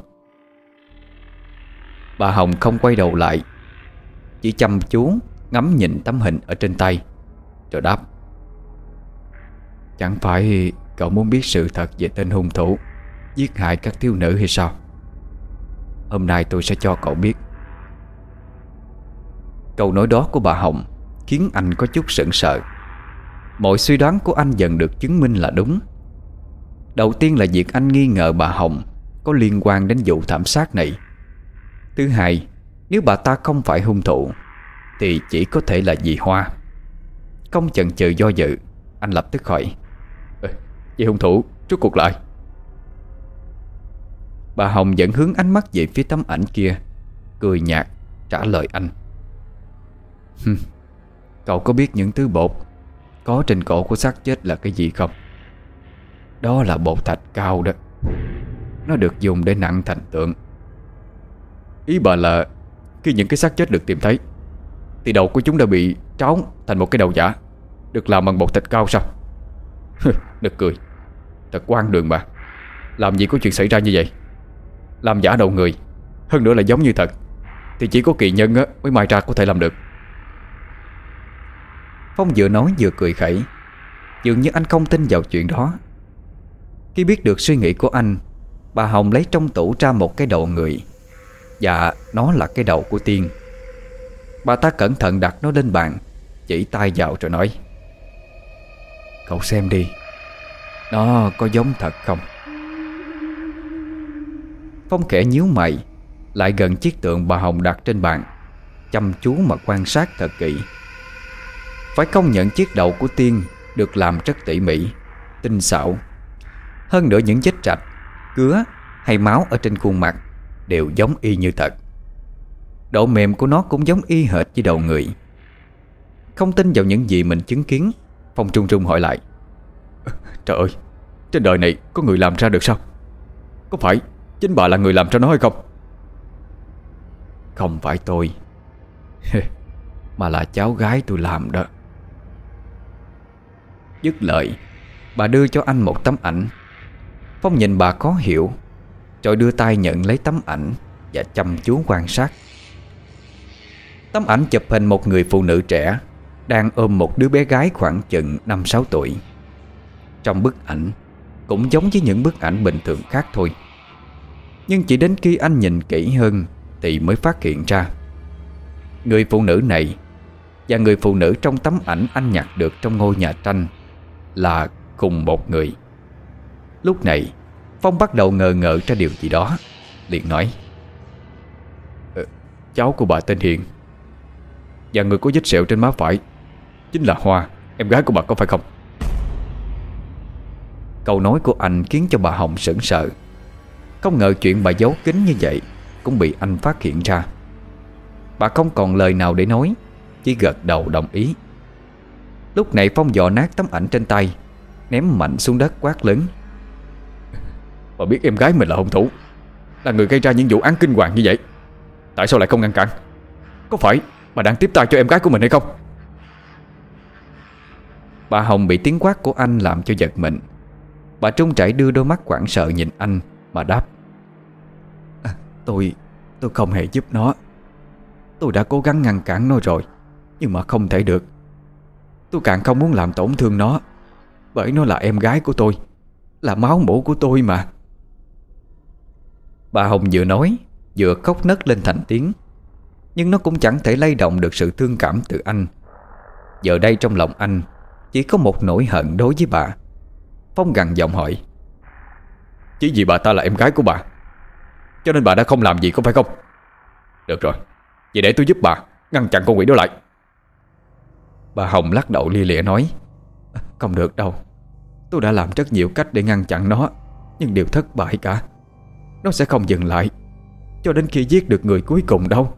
Bà Hồng không quay đầu lại, chỉ chăm chú ngắm nhìn tấm hình ở trên tay, rồi đáp: "Chẳng phải cậu muốn biết sự thật về tên hung thủ giết hại các thiếu nữ hay sao? Hôm nay tôi sẽ cho cậu biết." Câu nói đó của bà Hồng khiến anh có chút sững sờ. Mọi suy đoán của anh dần được chứng minh là đúng. Đầu tiên là việc anh nghi ngờ bà Hồng có liên quan đến vụ thảm sát này. Thứ hai, nếu bà ta không phải hung thủ thì chỉ có thể là dì Hoa. Không chần chừ do dự, anh lập tức hỏi: "Ờ, vậy hung thủ rốt cuộc là ai?" Bà Hồng vẫn hướng ánh mắt về phía tấm ảnh kia, cười nhạt trả lời anh: "Cậu có biết những thứ bột có trên cổ của xác chết là cái gì không? Đó là bột thạch cao đó. Nó được dùng để nặn thành tượng." "Ý bà là khi những cái xác chết được tìm thấy thì đầu của chúng đã bị tráo thành một cái đầu giả, được làm bằng bột thạch cao sao?" "Nực cười. Thật oan đường mà. Làm gì có chuyện xảy ra như vậy. Làm giả đầu người, hơn nữa là giống như thật, thì chỉ có kỳ nhân á, mới mai ra có thể làm được." Phong vừa nói vừa cười khẩy. Dường như anh không tin vào chuyện đó. Khi biết được suy nghĩ của anh, bà Hồng lấy trong tủ ra một cái đầu người. Dạ, nó là cái đầu của Tiên. Bà ta cẩn thận đặt nó lên bàn, chỉ tay vào rồi nói: "Cậu xem đi, nó có giống thật không?" Phong khẽ nhíu mày, lại gần chiếc tượng bà Hồng đặt trên bàn, chăm chú mà quan sát thật kỹ. Phải công nhận chiếc đầu của Tiên được làm rất tỉ mỉ, tinh xảo. Hơn nữa những vết rạch, cứa hay máu ở trên khuôn mặt đều giống y như thật. Độ mềm của nó cũng giống y hệt với đầu người. Không tin vào những gì mình chứng kiến, Phong trung trung hỏi lại: "Trời ơi, trên đời này có người làm ra được sao? Có phải chính bà là người làm ra nó hay không?" "Không phải tôi mà là cháu gái tôi làm đó." Dứt lời, bà đưa cho anh một tấm ảnh. Phong nhìn bà khó hiểu, rồi đưa tay nhận lấy tấm ảnh và chăm chú quan sát. Tấm ảnh chụp hình một người phụ nữ trẻ đang ôm một đứa bé gái khoảng chừng năm sáu tuổi. Trong bức ảnh cũng giống với những bức ảnh bình thường khác thôi. Nhưng chỉ đến khi anh nhìn kỹ hơn thì mới phát hiện ra, người phụ nữ này và người phụ nữ trong tấm ảnh anh nhặt được trong ngôi nhà tranh là cùng một người. Lúc này Phong bắt đầu ngờ ngợ ra điều gì đó, liền nói: cháu của bà tên Hiền. Và người có vết sẹo trên má phải chính là Hoa, em gái của bà, có phải không? Câu nói của anh khiến cho bà Hồng sững sờ. Không ngờ chuyện bà giấu kín như vậy cũng bị anh phát hiện ra. Bà không còn lời nào để nói, chỉ gật đầu đồng ý. Lúc này Phong dò nát tấm ảnh trên tay, ném mạnh xuống đất quát lớn: Bà biết em gái mình là hung thủ, là người gây ra những vụ án kinh hoàng như vậy, tại sao lại không ngăn cản? Có phải bà đang tiếp tay cho em gái của mình hay không? Bà Hồng bị tiếng quát của anh làm cho giật mình. Bà trung chảy đưa đôi mắt hoảng sợ nhìn anh mà đáp: à, Tôi Tôi không hề giúp nó. Tôi đã cố gắng ngăn cản nó rồi, nhưng mà không thể được. Tôi càng không muốn làm tổn thương nó, bởi nó là em gái của tôi, là máu mủ của tôi mà. Bà Hồng vừa nói vừa khóc nấc lên thành tiếng. Nhưng nó cũng chẳng thể lay động được sự thương cảm từ anh. Giờ đây trong lòng anh chỉ có một nỗi hận đối với bà. Phong gằn giọng hỏi: Chỉ vì bà ta là em gái của bà, cho nên bà đã không làm gì, có phải không? Được rồi, vậy để tôi giúp bà ngăn chặn con quỷ đó lại. Bà Hồng lắc đầu lia lịa nói: Không được đâu. Tôi đã làm rất nhiều cách để ngăn chặn nó, nhưng đều thất bại cả. Nó sẽ không dừng lại cho đến khi giết được người cuối cùng đâu.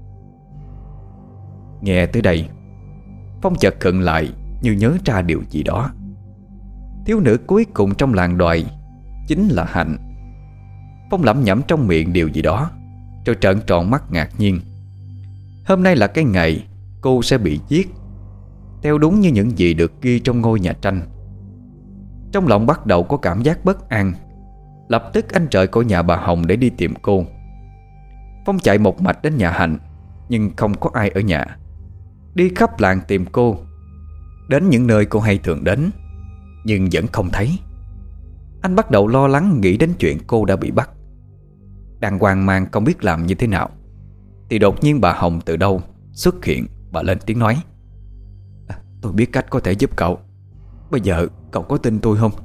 Nghe tới đây, Phong chợt khựng lại, như nhớ ra điều gì đó. Thiếu nữ cuối cùng trong làng đoài chính là Hạnh. Phong lẩm nhẩm trong miệng điều gì đó, rồi trợn tròn mắt ngạc nhiên. Hôm nay là cái ngày cô sẽ bị giết, theo đúng như những gì được ghi trong ngôi nhà tranh. Trong lòng bắt đầu có cảm giác bất an. Lập tức anh rời khỏi nhà bà Hồng để đi tìm cô. Phong chạy một mạch đến nhà Hạnh, nhưng không có ai ở nhà. Đi khắp làng tìm cô, đến những nơi cô hay thường đến, nhưng vẫn không thấy. Anh bắt đầu lo lắng nghĩ đến chuyện cô đã bị bắt. Đang hoang mang không biết làm như thế nào, thì đột nhiên bà Hồng từ đâu xuất hiện. Bà lên tiếng nói: à, Tôi biết cách có thể giúp cậu. Bây giờ cậu có tin tôi không?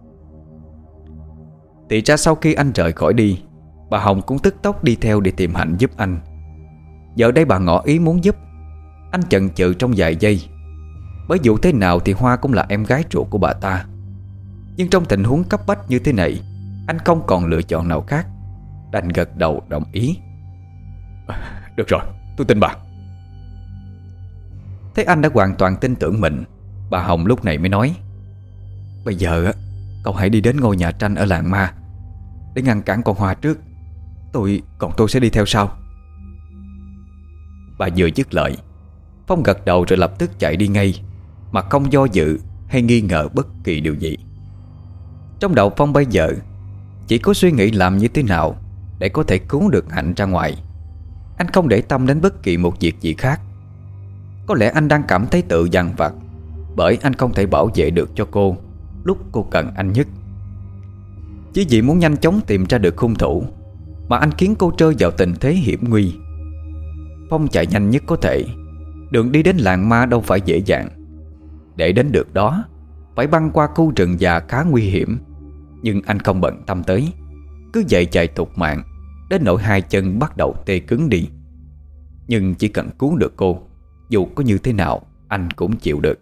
Thì ra sau khi anh rời khỏi đi, bà Hồng cũng tức tốc đi theo để tìm Hạnh giúp anh. Giờ đây bà ngỏ ý muốn giúp. Anh chần chừ trong vài giây, bởi dù thế nào thì Hoa cũng là em gái ruột của bà ta. Nhưng trong tình huống cấp bách như thế này, anh không còn lựa chọn nào khác, đành gật đầu đồng ý. à, Được rồi, tôi tin bà. Thấy anh đã hoàn toàn tin tưởng mình, bà Hồng lúc này mới nói: Bây giờ cậu hãy đi đến ngôi nhà tranh ở làng ma để ngăn cản con Hoa trước. Tôi Còn tôi sẽ đi theo sau. Bà vừa dứt lời, Phong gật đầu rồi lập tức chạy đi ngay, mà không do dự hay nghi ngờ bất kỳ điều gì. Trong đầu Phong bây giờ chỉ có suy nghĩ làm như thế nào để có thể cứu được Hạnh ra ngoài. Anh không để tâm đến bất kỳ một việc gì khác. Có lẽ anh đang cảm thấy tự dằn vặt, bởi anh không thể bảo vệ được cho cô lúc cô cần anh nhất. Chỉ vì muốn nhanh chóng tìm ra được hung thủ mà anh khiến cô rơi vào tình thế hiểm nguy. Phong chạy nhanh nhất có thể. Đường đi đến làng ma đâu phải dễ dàng. Để đến được đó phải băng qua khu rừng già khá nguy hiểm. Nhưng anh không bận tâm tới, cứ vậy chạy thục mạng, đến nỗi hai chân bắt đầu tê cứng đi. Nhưng chỉ cần cứu được cô, dù có như thế nào anh cũng chịu được.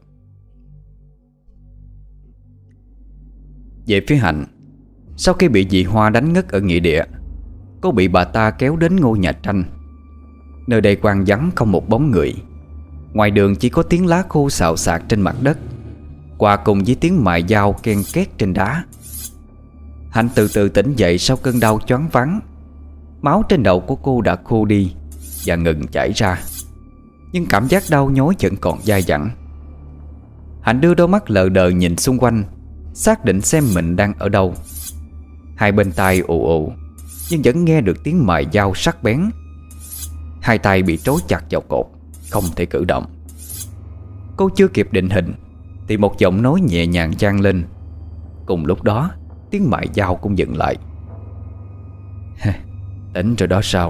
Về phía Hạnh, sau khi bị dì Hoa đánh ngất ở nghĩa địa, cô bị bà ta kéo đến ngôi nhà tranh. Nơi đây quang vắng không một bóng người. Ngoài đường chỉ có tiếng lá khô xào xạc trên mặt đất, hòa cùng với tiếng mài dao ken két trên đá. Hạnh từ từ tỉnh dậy sau cơn đau choáng váng. Máu trên đầu của cô đã khô đi và ngừng chảy ra, nhưng cảm giác đau nhói vẫn còn dai dẳng. Hạnh đưa đôi mắt lờ đờ nhìn xung quanh, xác định xem mình đang ở đâu. Hai bên tai ù ù, nhưng vẫn nghe được tiếng mài dao sắc bén. Hai tay bị trói chặt vào cột, không thể cử động. Cô chưa kịp định hình thì một giọng nói nhẹ nhàng vang lên. Cùng lúc đó tiếng mài dao cũng dừng lại. Tỉnh rồi đó sao?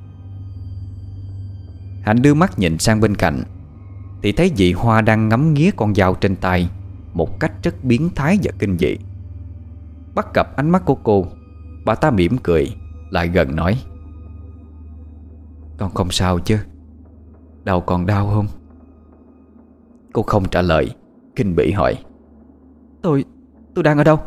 Hạnh đưa mắt nhìn sang bên cạnh thì thấy dì Hoa đang ngắm nghía con dao trên tay một cách rất biến thái và kinh dị. Bắt gặp ánh mắt của cô, bà ta mỉm cười, lại gần nói: Con không sao chứ? Đầu còn đau không? Cô không trả lời, kinh bỉ hỏi: Tôi, tôi đang ở đâu?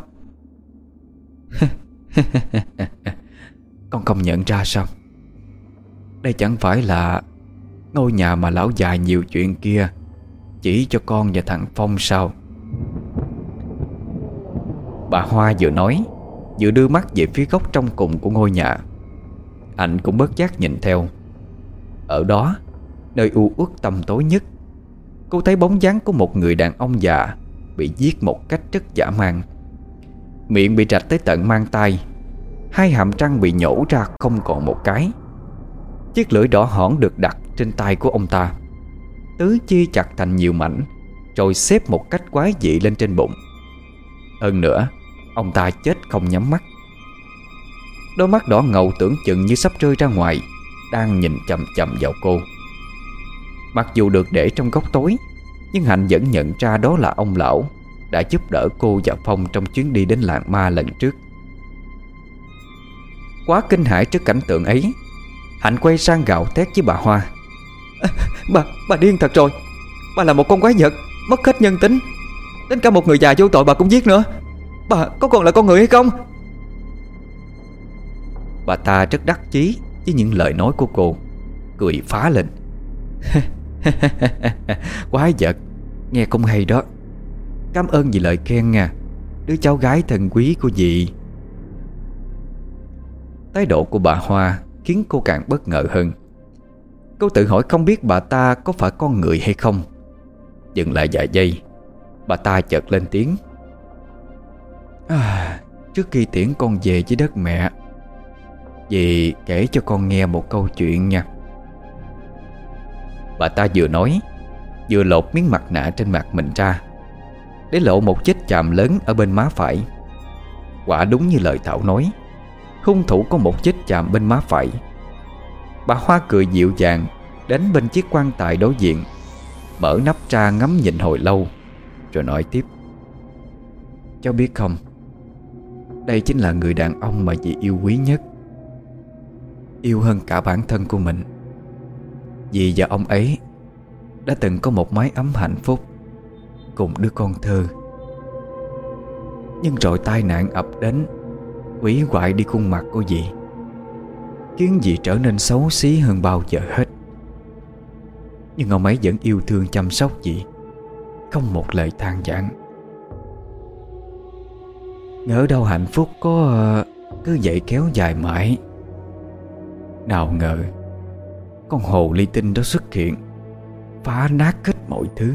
Con không nhận ra sao? Đây chẳng phải là ngôi nhà mà lão già nhiều chuyện kia chỉ cho con và thằng Phong sao? Bà Hoa vừa nói vừa đưa mắt về phía góc trong cùng của ngôi nhà. Anh cũng bất giác nhìn theo. Ở đó, nơi u uất tăm tối nhất, cô thấy bóng dáng của một người đàn ông già bị giết một cách rất dã man. Miệng bị rạch tới tận mang tai, hai hàm răng bị nhổ ra không còn một cái. Chiếc lưỡi đỏ hỏn được đặt trên tay của ông ta, tứ chi chặt thành nhiều mảnh, rồi xếp một cách quái dị lên trên bụng. Hơn nữa, ông ta chết không nhắm mắt. Đôi mắt đỏ ngầu tưởng chừng như sắp rơi ra ngoài đang nhìn chằm chằm vào cô. Mặc dù được để trong góc tối, nhưng Hạnh vẫn nhận ra đó là ông lão đã giúp đỡ cô và Phong trong chuyến đi đến làng ma lần trước. Quá kinh hãi trước cảnh tượng ấy, Hạnh quay sang gào thét với bà Hoa: à, Bà, bà điên thật rồi. Bà là một con quái vật, mất hết nhân tính. Đến cả một người già vô tội bà cũng giết nữa. Bà có còn là con người hay không? Bà ta rất đắc chí với những lời nói của cô, cười phá lên: Quái vật, nghe cũng hay đó. Cảm ơn vì lời khen nha, đứa cháu gái thân quý của dì. Thái độ của bà Hoa khiến cô càng bất ngờ hơn. Cô tự hỏi không biết bà ta có phải con người hay không. Dừng lại vài giây, bà ta chợt lên tiếng: à, Trước khi tiễn con về với đất mẹ, dì kể cho con nghe một câu chuyện nha. Bà ta vừa nói vừa lột miếng mặt nạ trên mặt mình ra, để lộ một vết chàm lớn ở bên má phải. Quả đúng như lời Thảo nói, hung thủ có một vết chàm bên má phải. Bà Hoa cười dịu dàng đến bên chiếc quan tài đối diện, mở nắp ra ngắm nhìn hồi lâu, rồi nói tiếp: Cháu biết không, đây chính là người đàn ông mà dì yêu quý nhất, yêu hơn cả bản thân của mình. Dì và ông ấy đã từng có một mái ấm hạnh phúc cùng đứa con thơ. Nhưng rồi tai nạn ập đến, hủy hoại đi khuôn mặt của dì, khiến dì trở nên xấu xí hơn bao giờ hết. Nhưng ông ấy vẫn yêu thương chăm sóc dì, không một lời than vãn. Ngỡ đâu hạnh phúc có cứ vậy kéo dài mãi. Nào ngờ con hồ ly tinh đó xuất hiện, phá nát hết mọi thứ.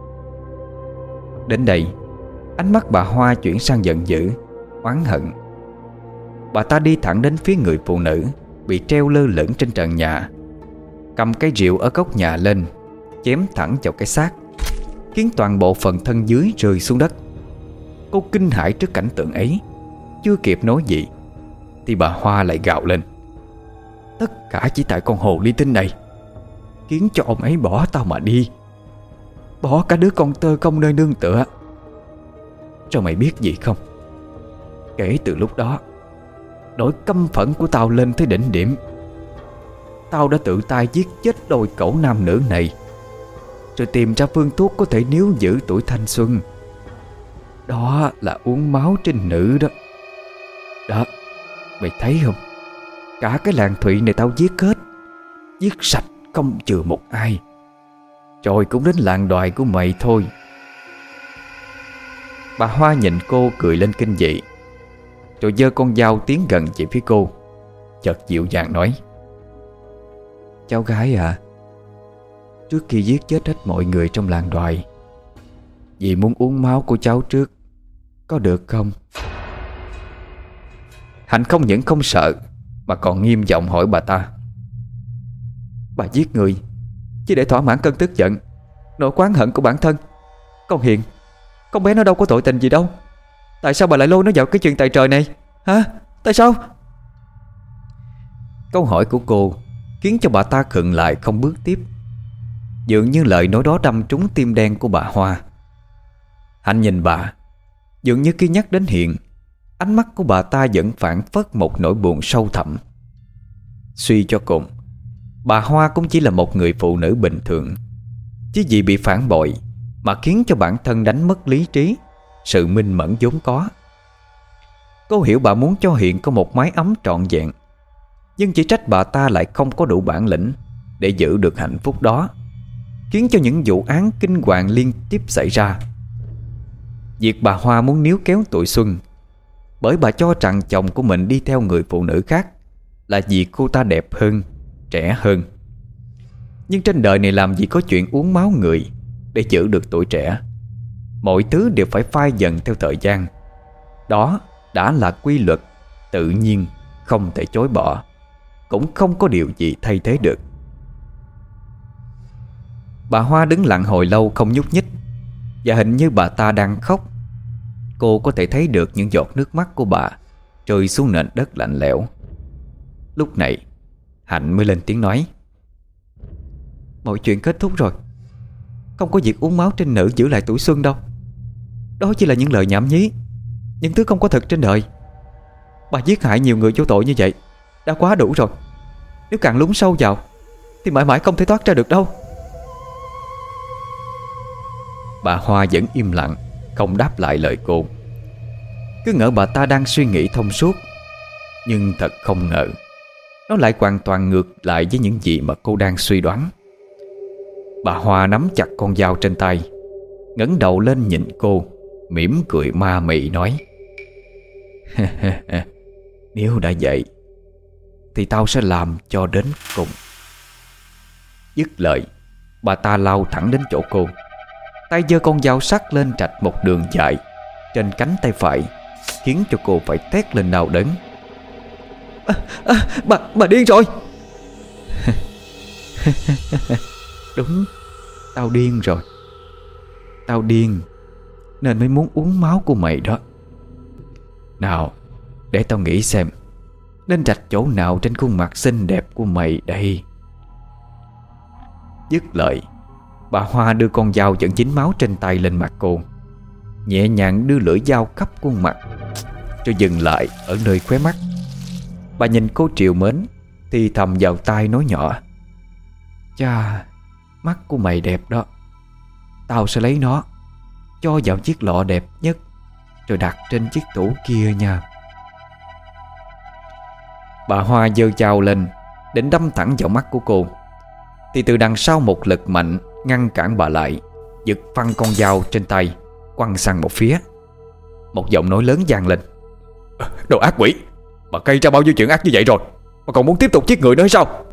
Đến đây, ánh mắt bà Hoa chuyển sang giận dữ, oán hận. Bà ta đi thẳng đến phía người phụ nữ bị treo lơ lửng trên trần nhà, cầm cây rìu ở góc nhà lên, chém thẳng vào cái xác, khiến toàn bộ phần thân dưới rơi xuống đất. Cô kinh hãi trước cảnh tượng ấy, chưa kịp nói gì thì bà Hoa lại gào lên: Tất cả chỉ tại con hồ ly tinh này, khiến cho ông ấy bỏ tao mà đi, bỏ cả đứa con tơ không nơi nương tựa. Cho mày biết gì không, kể từ lúc đó, nỗi căm phẫn của tao lên tới đỉnh điểm. Tao đã tự tay giết chết đôi cẩu nam nữ này, rồi tìm ra phương thuốc có thể níu giữ tuổi thanh xuân. Đó là uống máu trinh nữ đó. Đó, mày thấy không? Cả cái làng Thụy này tao giết hết, giết sạch không chừa một ai. Rồi cũng đến làng Đoài của mày thôi. Bà Hoa nhìn cô cười lên kinh dị, rồi giơ con dao tiến gần về phía cô, chợt dịu dàng nói: Cháu gái à, trước khi giết chết hết mọi người trong làng Đoài, dì muốn uống máu của cháu trước, có được không? Hạnh không những không sợ mà còn nghiêm giọng hỏi bà ta: Bà giết người chỉ để thỏa mãn cơn tức giận, nỗi oán hận của bản thân. Con Hiền, con bé nó đâu có tội tình gì đâu. Tại sao bà lại lôi nó vào cái chuyện tày trời này? Hả? Tại sao? Câu hỏi của cô khiến cho bà ta khựng lại không bước tiếp. Dường như lời nói đó đâm trúng tim đen của bà Hoa. Hạnh nhìn bà, dường như khi nhắc đến Hiền, ánh mắt của bà ta vẫn phản phất một nỗi buồn sâu thẳm. Suy cho cùng, bà Hoa cũng chỉ là một người phụ nữ bình thường, chứ vì bị phản bội mà khiến cho bản thân đánh mất lý trí, sự minh mẫn vốn có. Cô hiểu bà muốn cho Hiền có một mái ấm trọn vẹn, nhưng chỉ trách bà ta lại không có đủ bản lĩnh để giữ được hạnh phúc đó, khiến cho những vụ án kinh hoàng liên tiếp xảy ra. Việc bà Hoa muốn níu kéo tuổi xuân bởi bà cho rằng chồng của mình đi theo người phụ nữ khác là vì cô ta đẹp hơn, trẻ hơn. Nhưng trên đời này làm gì có chuyện uống máu người để giữ được tuổi trẻ. Mọi thứ đều phải phai dần theo thời gian. Đó đã là quy luật tự nhiên, không thể chối bỏ, cũng không có điều gì thay thế được. Bà Hoa đứng lặng hồi lâu không nhúc nhích, và hình như bà ta đang khóc. Cô có thể thấy được những giọt nước mắt của bà rơi xuống nền đất lạnh lẽo. Lúc này Hạnh mới lên tiếng nói: mọi chuyện kết thúc rồi. Không có việc uống máu trinh nữ giữ lại tuổi xuân đâu. Đó chỉ là những lời nhảm nhí, những thứ không có thật trên đời. Bà giết hại nhiều người vô tội như vậy đã quá đủ rồi. Nếu càng lún sâu vào thì mãi mãi không thể thoát ra được đâu. Bà Hoa vẫn im lặng, không đáp lại lời cô. Cứ ngỡ bà ta đang suy nghĩ thông suốt, nhưng thật không ngờ nó lại hoàn toàn ngược lại với những gì mà cô đang suy đoán. Bà Hoa nắm chặt con dao trên tay, ngẩng đầu lên nhìn cô, mỉm cười ma mị nói: nếu đã vậy thì tao sẽ làm cho đến cùng. Dứt lời, bà ta lao thẳng đến chỗ cô, tay giơ con dao sắc lên rạch một đường dài trên cánh tay phải, khiến cho cô phải thét lên đau đớn. à, à, Bà bà điên rồi. Đúng, tao điên rồi. Tao điên nên mới muốn uống máu của mày đó. Nào, để tao nghĩ xem nên rạch chỗ nào trên khuôn mặt xinh đẹp của mày đây. Dứt lời, bà Hoa đưa con dao vẫn dính máu trên tay lên mặt cô, nhẹ nhàng đưa lưỡi dao khắp khuôn mặt, rồi dừng lại ở nơi khóe mắt. Bà nhìn cô trìu mến, thì thầm vào tai nói nhỏ: chà, mắt của mày đẹp đó. Tao sẽ lấy nó cho vào chiếc lọ đẹp nhất, rồi đặt trên chiếc tủ kia nha. Bà Hoa giơ dao lên định đâm thẳng vào mắt của cô, thì từ đằng sau một lực mạnh ngăn cản bà lại, giật phăng con dao trên tay, quăng sang một phía. Một giọng nói lớn vang lên: đồ ác quỷ, bà gây ra bao nhiêu chuyện ác như vậy rồi mà còn muốn tiếp tục giết người nữa hay sao?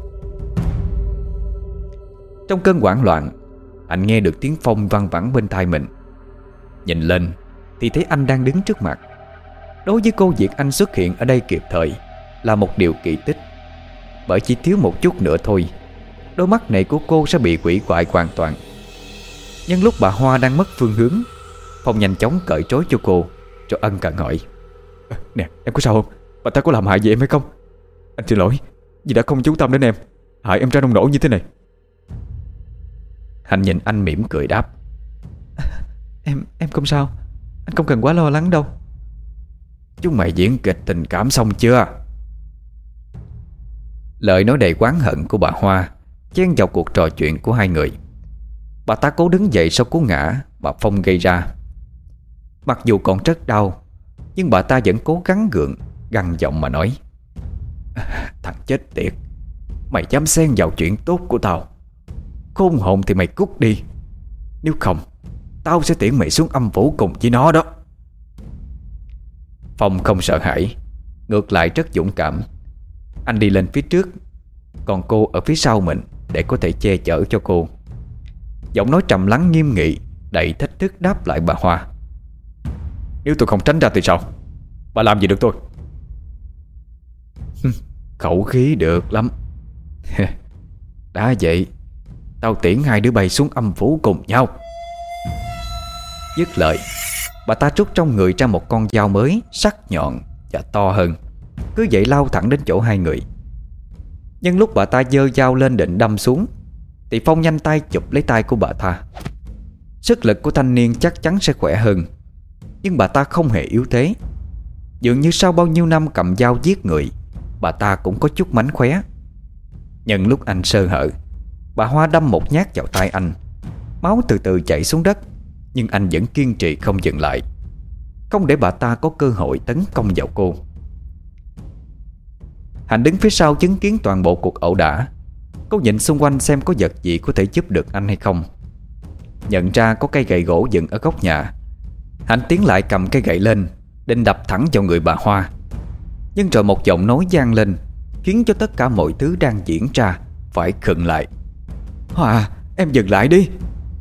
Trong cơn hoảng loạn, anh nghe được tiếng Phong văng vẳng bên tai mình. Nhìn lên thì thấy anh đang đứng trước mặt. Đối với cô, việc anh xuất hiện ở đây kịp thời là một điều kỳ tích, bởi chỉ thiếu một chút nữa thôi, đôi mắt này của cô sẽ bị quỷ quại hoàn toàn. Nhưng lúc bà Hoa đang mất phương hướng, Phong nhanh chóng cởi trói cho cô, rồi ân cần hỏi: à, nè, em có sao không? Bà ta có làm hại gì em hay không? Anh xin lỗi vì đã không chú tâm đến em, hại em ra nông nổi như thế này. Hạnh nhìn anh mỉm cười đáp: Em em không sao, anh không cần quá lo lắng đâu. Chúng mày diễn kịch tình cảm xong chưa? Lời nói đầy oán hận của bà Hoa chen vào cuộc trò chuyện của hai người. Bà ta cố đứng dậy sau cú ngã bà Phong gây ra. Mặc dù còn rất đau, nhưng bà ta vẫn cố gắng gượng, gằn giọng mà nói: thằng chết tiệt, mày dám xen vào chuyện tốt của tao, khôn hồn thì mày cút đi. Nếu không, tao sẽ tiễn mày xuống âm phủ cùng với nó đó. Phong không sợ hãi, ngược lại rất dũng cảm. Anh đi lên phía trước, còn cô ở phía sau mình để có thể che chở cho cô. Giọng nói trầm lắng nghiêm nghị, đầy thách thức đáp lại bà Hoa: nếu tôi không tránh ra thì sao? Bà làm gì được tôi? Khẩu khí được lắm. Đã vậy, tao tiễn hai đứa bay xuống âm phủ cùng nhau. Dứt lời, bà ta trút trong người ra một con dao mới, sắc nhọn và to hơn, cứ vậy lao thẳng đến chỗ hai người. Nhưng lúc bà ta giơ dao lên định đâm xuống, thì Phong nhanh tay chụp lấy tay của bà ta. Sức lực của thanh niên chắc chắn sẽ khỏe hơn, nhưng bà ta không hề yếu thế. Dường như sau bao nhiêu năm cầm dao giết người, bà ta cũng có chút mánh khóe. Nhân lúc anh sơ hở, bà Hoa đâm một nhát vào tay anh. Máu từ từ chảy xuống đất, nhưng anh vẫn kiên trì không dừng lại, không để bà ta có cơ hội tấn công vào cô. Hạnh đứng phía sau chứng kiến toàn bộ cuộc ẩu đả. Cô nhìn xung quanh xem có vật gì có thể giúp được anh hay không. Nhận ra có cây gậy gỗ dựng ở góc nhà, Hạnh tiến lại cầm cây gậy lên, định đập thẳng vào người bà Hoa. Nhưng rồi một giọng nói vang lên, khiến cho tất cả mọi thứ đang diễn ra phải khựng lại. Hoa, em dừng lại đi.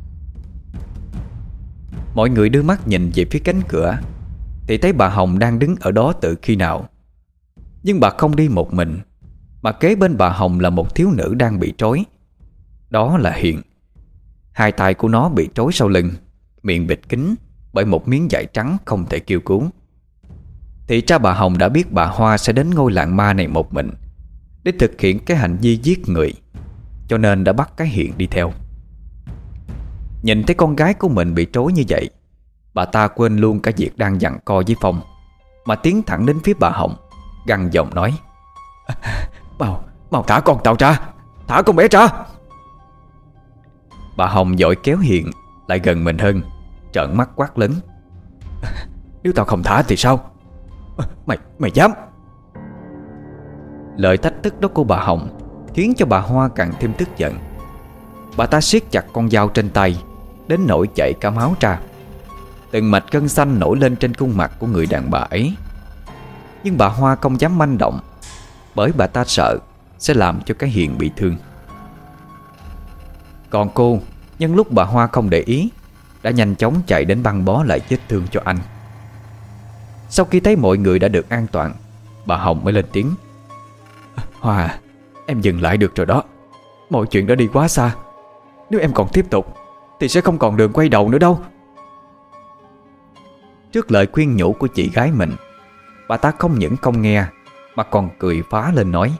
Mọi người đưa mắt nhìn về phía cánh cửa, thì thấy bà Hồng đang đứng ở đó từ khi nào. Nhưng bà không đi một mình, mà kế bên bà Hồng là một thiếu nữ đang bị trói. Đó là Hiền. Hai tay của nó bị trói sau lưng, miệng bịt kín bởi một miếng vải trắng không thể kêu cứu. Thì ra bà Hồng đã biết bà Hoa sẽ đến ngôi làng ma này một mình để thực hiện cái hành vi giết người, cho nên đã bắt cái Hiền đi theo. Nhìn thấy con gái của mình bị trói như vậy, bà ta quên luôn cả việc đang giằng co với Phong, mà tiến thẳng đến phía bà Hồng, gằn giọng nói: Mau, mau thả con tao ra, thả con bé ra. Bà Hồng vội kéo Hiền lại gần mình hơn, trợn mắt quát lớn: Nếu tao không thả thì sao? Mày, mày dám? Lời thách thức đó của bà Hồng khiến cho bà Hoa càng thêm tức giận. Bà ta siết chặt con dao trên tay đến nỗi chảy cả máu ra. Từng mạch gân xanh nổi lên trên khuôn mặt của người đàn bà ấy. Nhưng bà Hoa không dám manh động, bởi bà ta sợ sẽ làm cho cái Hiền bị thương. Còn cô, nhân lúc bà Hoa không để ý, đã nhanh chóng chạy đến băng bó lại vết thương cho anh. Sau khi thấy mọi người đã được an toàn, bà Hồng mới lên tiếng: Hoa, em dừng lại được rồi đó. Mọi chuyện đã đi quá xa. Nếu em còn tiếp tục thì sẽ không còn đường quay đầu nữa đâu. Trước lời khuyên nhủ của chị gái mình, bà ta không những không nghe, mà còn cười phá lên nói: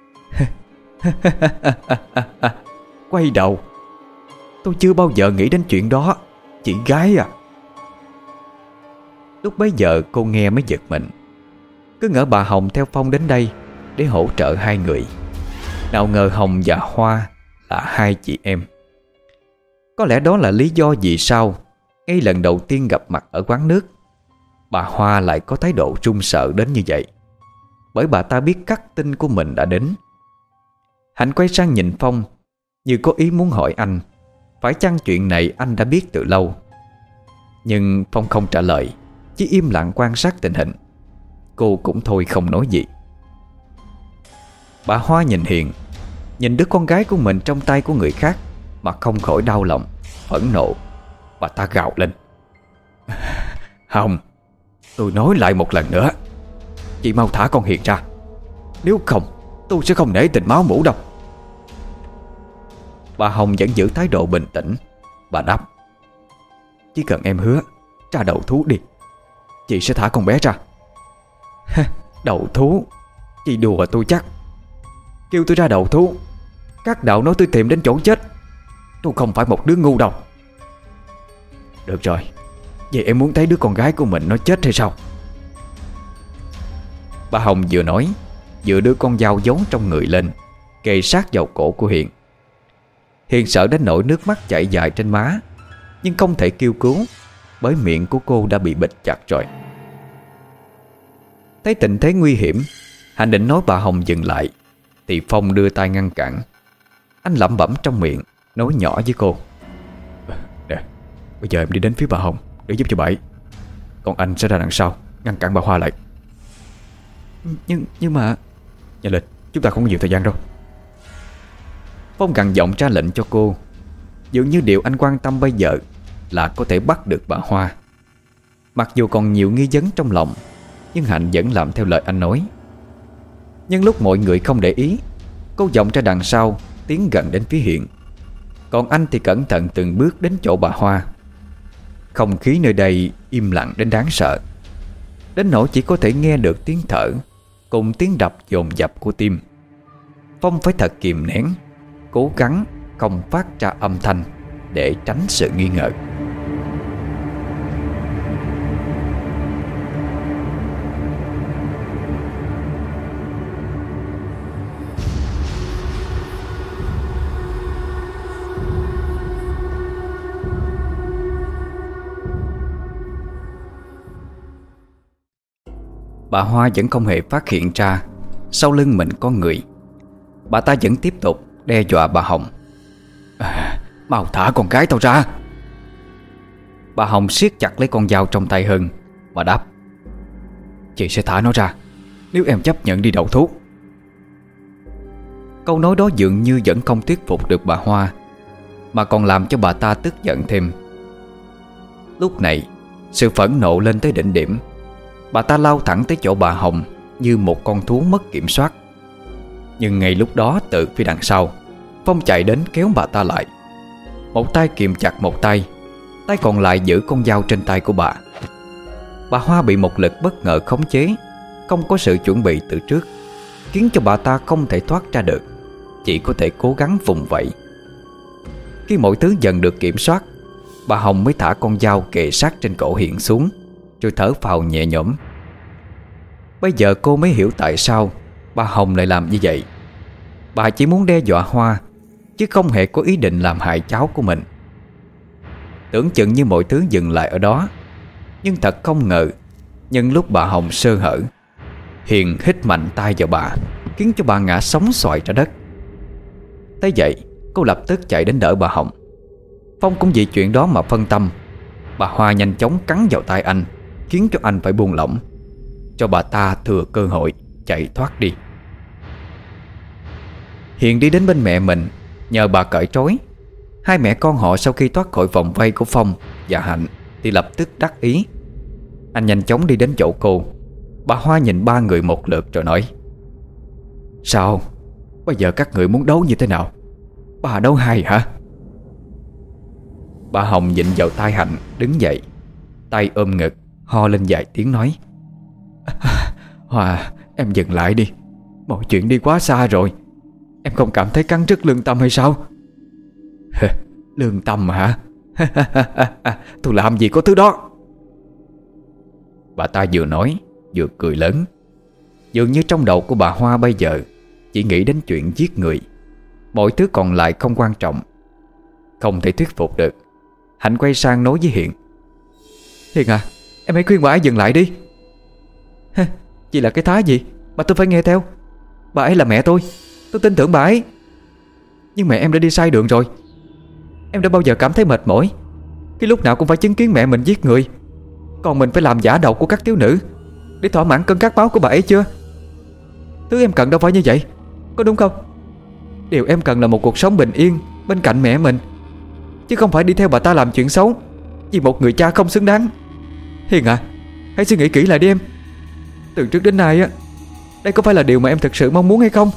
Quay đầu? Tôi chưa bao giờ nghĩ đến chuyện đó, chị gái à. Lúc bấy giờ cô nghe mới giật mình. Cứ ngỡ bà Hồng theo Phong đến đây để hỗ trợ hai người. Nào ngờ Hồng và Hoa là hai chị em. Có lẽ đó là lý do vì sao ngay lần đầu tiên gặp mặt ở quán nước, bà Hoa lại có thái độ run sợ đến như vậy. Bởi bà ta biết cắt tin của mình đã đến. Hạnh quay sang nhìn Phong, như có ý muốn hỏi anh phải chăng chuyện này anh đã biết từ lâu. Nhưng Phong không trả lời, chỉ im lặng quan sát tình hình. Cô cũng thôi không nói gì. Bà Hoa nhìn Hiền, nhìn đứa con gái của mình trong tay của người khác, mà không khỏi đau lòng, phẫn nộ. Bà ta gào lên: Hồng, tôi nói lại một lần nữa, chị mau thả con Hiền ra. Nếu không, tôi sẽ không nể tình máu mủ đâu. Bà Hồng vẫn giữ thái độ bình tĩnh. Bà đáp: Chỉ cần em hứa ra đầu thú đi, chị sẽ thả con bé ra. Đầu thú? Chị đùa tôi chắc. Kêu tôi ra đầu thú, các đạo nói tôi tìm đến chỗ chết. Tôi không phải một đứa ngu đâu. Được rồi, vậy em muốn thấy đứa con gái của mình nó chết hay sao? Bà Hồng vừa nói, vừa đưa con dao giấu trong người lên, kề sát vào cổ của Hiền. Hiền sợ đến nỗi nước mắt chảy dài trên má, nhưng không thể kêu cứu, bởi miệng của cô đã bị bịt chặt rồi. Thấy tình thế nguy hiểm, Hạnh định nói bà Hồng dừng lại, thì Phong đưa tay ngăn cản. Anh lẩm bẩm trong miệng, nói nhỏ với cô: Nè, bây giờ em đi đến phía bà Hồng để giúp cho bà ấy, còn anh sẽ ra đằng sau ngăn cản bà Hoa lại. Nhưng nhưng mà Nhanh lên, chúng ta không có nhiều thời gian đâu. Phong gằn giọng ra lệnh cho cô. Dường như điều anh quan tâm bây giờ là có thể bắt được bà Hoa. Mặc dù còn nhiều nghi vấn trong lòng, nhưng Hạnh vẫn làm theo lời anh nói. Nhưng lúc mọi người không để ý, cô vọng ra đằng sau, tiến gần đến phía Hiền. Còn anh thì cẩn thận từng bước đến chỗ bà Hoa. Không khí nơi đây im lặng đến đáng sợ, đến nỗi chỉ có thể nghe được tiếng thở cùng tiếng đập dồn dập của tim. Phong phải thật kìm nén, cố gắng không phát ra âm thanh để tránh sự nghi ngờ. bà Hoa vẫn không hề phát hiện ra sau lưng mình có người. Bà ta vẫn tiếp tục đe dọa bà Hồng. à, Mau thả con gái tao ra. Bà Hồng siết chặt lấy con dao trong tay Hân mà đáp: Chị sẽ thả nó ra nếu em chấp nhận đi đầu thú. Câu nói đó dường như vẫn không thuyết phục được bà Hoa, mà còn làm cho bà ta tức giận thêm. Lúc này sự phẫn nộ lên tới đỉnh điểm. Bà ta lao thẳng tới chỗ bà Hồng như một con thú mất kiểm soát. Nhưng ngay lúc đó, từ phía đằng sau, Phong chạy đến kéo bà ta lại. Một tay kìm chặt một tay, tay còn lại giữ con dao trên tay của bà. Bà Hoa bị một lực bất ngờ khống chế, không có sự chuẩn bị từ trước, khiến cho bà ta không thể thoát ra được, chỉ có thể cố gắng vùng vẫy. Khi mọi thứ dần được kiểm soát, bà Hồng mới thả con dao kề sát trên cổ Hiền xuống, rồi thở phào nhẹ nhõm. Bây giờ cô mới hiểu tại sao bà Hồng lại làm như vậy. Bà chỉ muốn đe dọa Hoa, chứ không hề có ý định làm hại cháu của mình. Tưởng chừng như mọi thứ dừng lại ở đó, nhưng thật không ngờ, nhân lúc bà Hồng sơ hở, Hiền hít mạnh tay vào bà, khiến cho bà ngã sóng xoài ra đất. Thấy vậy, cô lập tức chạy đến đỡ bà Hồng. Phong cũng vì chuyện đó mà phân tâm. Bà Hoa nhanh chóng cắn vào tay anh, khiến cho anh phải buông lỏng, cho bà ta thừa cơ hội chạy thoát đi. Hiền đi đến bên mẹ mình, nhờ bà cởi trói. Hai mẹ con họ sau khi thoát khỏi vòng vây của Phong và Hạnh thì lập tức đắc ý. Anh nhanh chóng đi đến chỗ cô. Bà Hoa nhìn ba người một lượt rồi nói: Sao? Bây giờ các người muốn đấu như thế nào? Bà đấu hay hả? Bà Hồng vịn vào tay Hạnh đứng dậy, tay ôm ngực, ho lên vài tiếng nói: Hòa, em dừng lại đi. Mọi chuyện đi quá xa rồi. Em không cảm thấy cắn rứt lương tâm hay sao? Lương tâm hả? Tôi làm gì có thứ đó. Bà ta vừa nói vừa cười lớn. Dường như trong đầu của bà Hoa bây giờ chỉ nghĩ đến chuyện giết người, mọi thứ còn lại không quan trọng. Không thể thuyết phục được, Hạnh quay sang nói với Hiền: Hiền à, em hãy khuyên bà ấy dừng lại đi. Chị là cái thá gì mà tôi phải nghe theo? Bà ấy là mẹ tôi, tôi tin tưởng bà ấy. Nhưng mẹ em đã đi sai đường rồi. Em đã bao giờ cảm thấy mệt mỏi khi lúc nào cũng phải chứng kiến mẹ mình giết người, còn mình phải làm giả đầu của các thiếu nữ để thỏa mãn cơn khát máu của bà ấy chưa? Thứ em cần đâu phải như vậy, có đúng không? Điều em cần là một cuộc sống bình yên bên cạnh mẹ mình, chứ không phải đi theo bà ta làm chuyện xấu vì một người cha không xứng đáng. Hiền à, hãy suy nghĩ kỹ lại đi em. Từ trước đến nay á, đây có phải là điều mà em thực sự mong muốn hay không?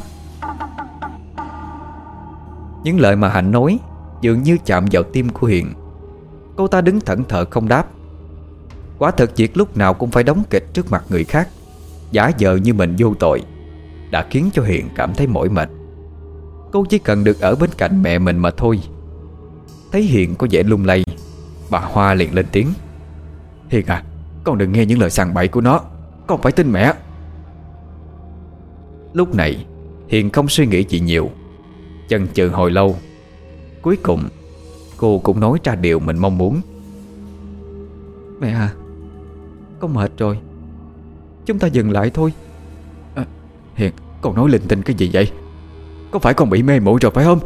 Những lời mà Hạnh nói dường như chạm vào tim của Hiền. Cô ta đứng thẫn thờ không đáp. Quả thật việc lúc nào cũng phải đóng kịch trước mặt người khác, giả vờ như mình vô tội, đã khiến cho Hiền cảm thấy mỏi mệt. Cô chỉ cần được ở bên cạnh mẹ mình mà thôi. Thấy Hiền có vẻ lung lay, bà Hoa liền lên tiếng: Hiền à, con đừng nghe những lời sằng bậy của nó, con phải tin mẹ. Lúc này Hiền không suy nghĩ gì nhiều, chần chừ hồi lâu. Cuối cùng cô cũng nói ra điều mình mong muốn: Mẹ à, con mệt rồi, chúng ta dừng lại thôi. à, Hiền, con nói linh tinh cái gì vậy? Có phải con bị mê muội rồi phải không?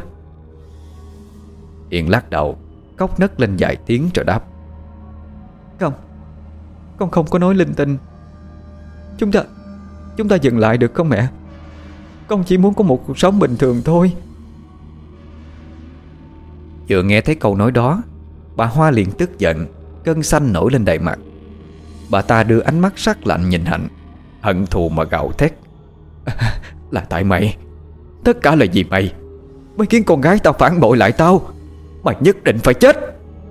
Hiền lắc đầu, khóc nấc lên vài tiếng rồi đáp: Không, con không có nói linh tinh. Chúng ta Chúng ta dừng lại được không mẹ? Con chỉ muốn có một cuộc sống bình thường thôi. Vừa nghe thấy câu nói đó, bà Hoa liền tức giận, cơn xanh nổi lên đầy mặt. Bà ta đưa ánh mắt sắc lạnh nhìn Hạnh, hận thù mà gào thét: Là tại mày, tất cả là vì mày mới khiến con gái tao phản bội lại tao. Mày nhất định phải chết.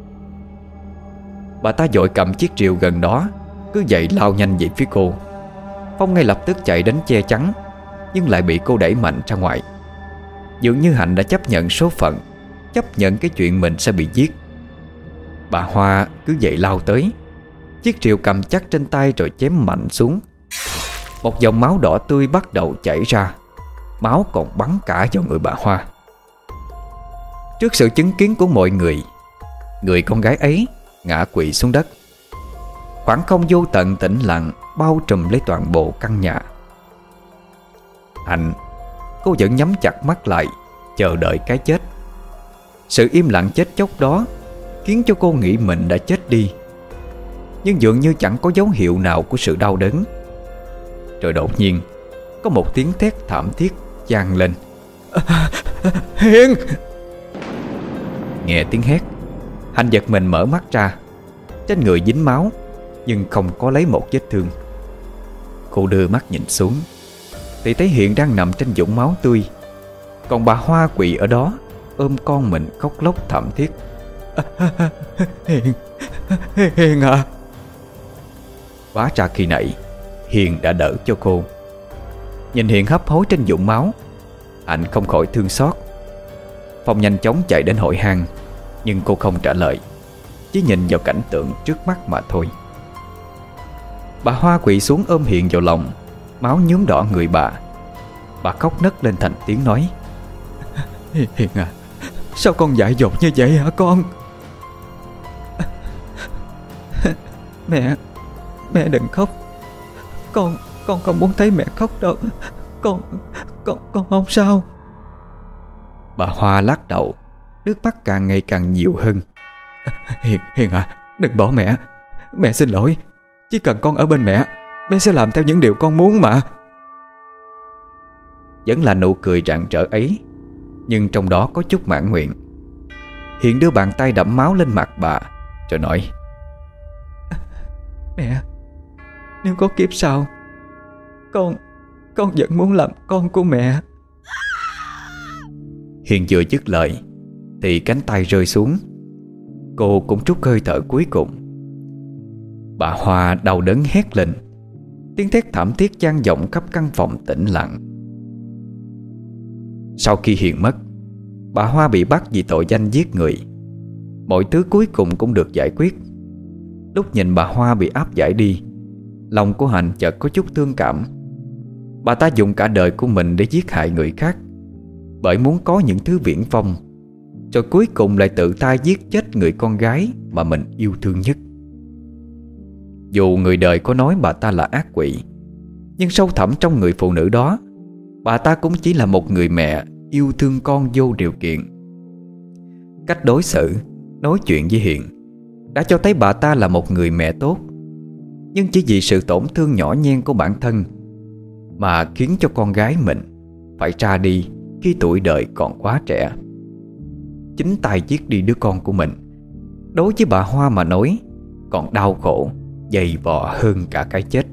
Bà ta vội cầm chiếc rìu gần đó, cứ vậy lao nhanh về phía cô. Phong ngay lập tức chạy đến che chắn, nhưng lại bị cô đẩy mạnh ra ngoài. Dường như Hạnh đã chấp nhận số phận, chấp nhận cái chuyện mình sẽ bị giết. Bà Hoa cứ vậy lao tới, chiếc rìu cầm chắc trên tay rồi chém mạnh xuống. Một dòng máu đỏ tươi bắt đầu chảy ra, máu còn bắn cả vào người bà Hoa. Trước sự chứng kiến của mọi người, người con gái ấy ngã quỵ xuống đất. Khoảng không vô tận tĩnh lặng bao trùm lấy toàn bộ căn nhà. Hạnh, cô vẫn nhắm chặt mắt lại, chờ đợi cái chết. Sự im lặng chết chóc đó khiến cho cô nghĩ mình đã chết đi, nhưng dường như chẳng có dấu hiệu nào của sự đau đớn. Rồi đột nhiên có một tiếng thét thảm thiết vang lên. Hiền! Nghe tiếng hét, Hạnh giật mình mở mắt ra. Trên người dính máu, nhưng không có lấy một vết thương. Cô đưa mắt nhìn xuống thì thấy Hiền đang nằm trên vũng máu tươi, còn bà Hoa quỳ ở đó ôm con mình khóc lóc thảm thiết. Hiền, Hiền à! Hóa ra khi nãy Hiền đã đỡ cho cô. Nhìn Hiền hấp hối trên vũng máu, Hạnh không khỏi thương xót. Phong nhanh chóng chạy đến hội hang, nhưng cô không trả lời, chỉ nhìn vào cảnh tượng trước mắt mà thôi. Bà Hoa quỳ xuống ôm Hiền vào lòng, máu nhuốm đỏ người bà. Bà khóc nấc lên thành tiếng nói: Hiền à, sao con dại dột như vậy hả con? Mẹ, mẹ đừng khóc. Con, con không muốn thấy mẹ khóc đâu. Con, con, con không sao. Bà Hoa lắc đầu, nước mắt càng ngày càng nhiều hơn. Hiền, Hiền à, đừng bỏ mẹ. Mẹ xin lỗi. Chỉ cần con ở bên mẹ, mẹ sẽ làm theo những điều con muốn mà. Vẫn là nụ cười rạng rỡ ấy, nhưng trong đó có chút mãn nguyện. Hiền đưa bàn tay đẫm máu lên mặt bà, rồi nói: Mẹ, nếu có kiếp sau, Con, con vẫn muốn làm con của mẹ. Hiền vừa dứt lời thì cánh tay rơi xuống. Cô cũng trút hơi thở cuối cùng. Bà Hoa đau đớn hét lên. Tiếng thét thảm thiết vang vọng khắp căn phòng tĩnh lặng. Sau khi Hiền mất, bà Hoa bị bắt vì tội danh giết người. Mọi thứ cuối cùng cũng được giải quyết. Lúc nhìn bà Hoa bị áp giải đi, lòng của Hạnh chợt có chút thương cảm. Bà ta dùng cả đời của mình để giết hại người khác, bởi muốn có những thứ viển vông, rồi cuối cùng lại tự tay giết chết người con gái mà mình yêu thương nhất. Dù người đời có nói bà ta là ác quỷ, nhưng sâu thẳm trong người phụ nữ đó, bà ta cũng chỉ là một người mẹ yêu thương con vô điều kiện. Cách đối xử, nói chuyện với Hiền đã cho thấy bà ta là một người mẹ tốt, nhưng chỉ vì sự tổn thương nhỏ nhen của bản thân mà khiến cho con gái mình phải ra đi khi tuổi đời còn quá trẻ. Chính tay giết đi đứa con của mình, đối với bà Hoa mà nói, còn đau khổ, dày vò hơn cả cái chết.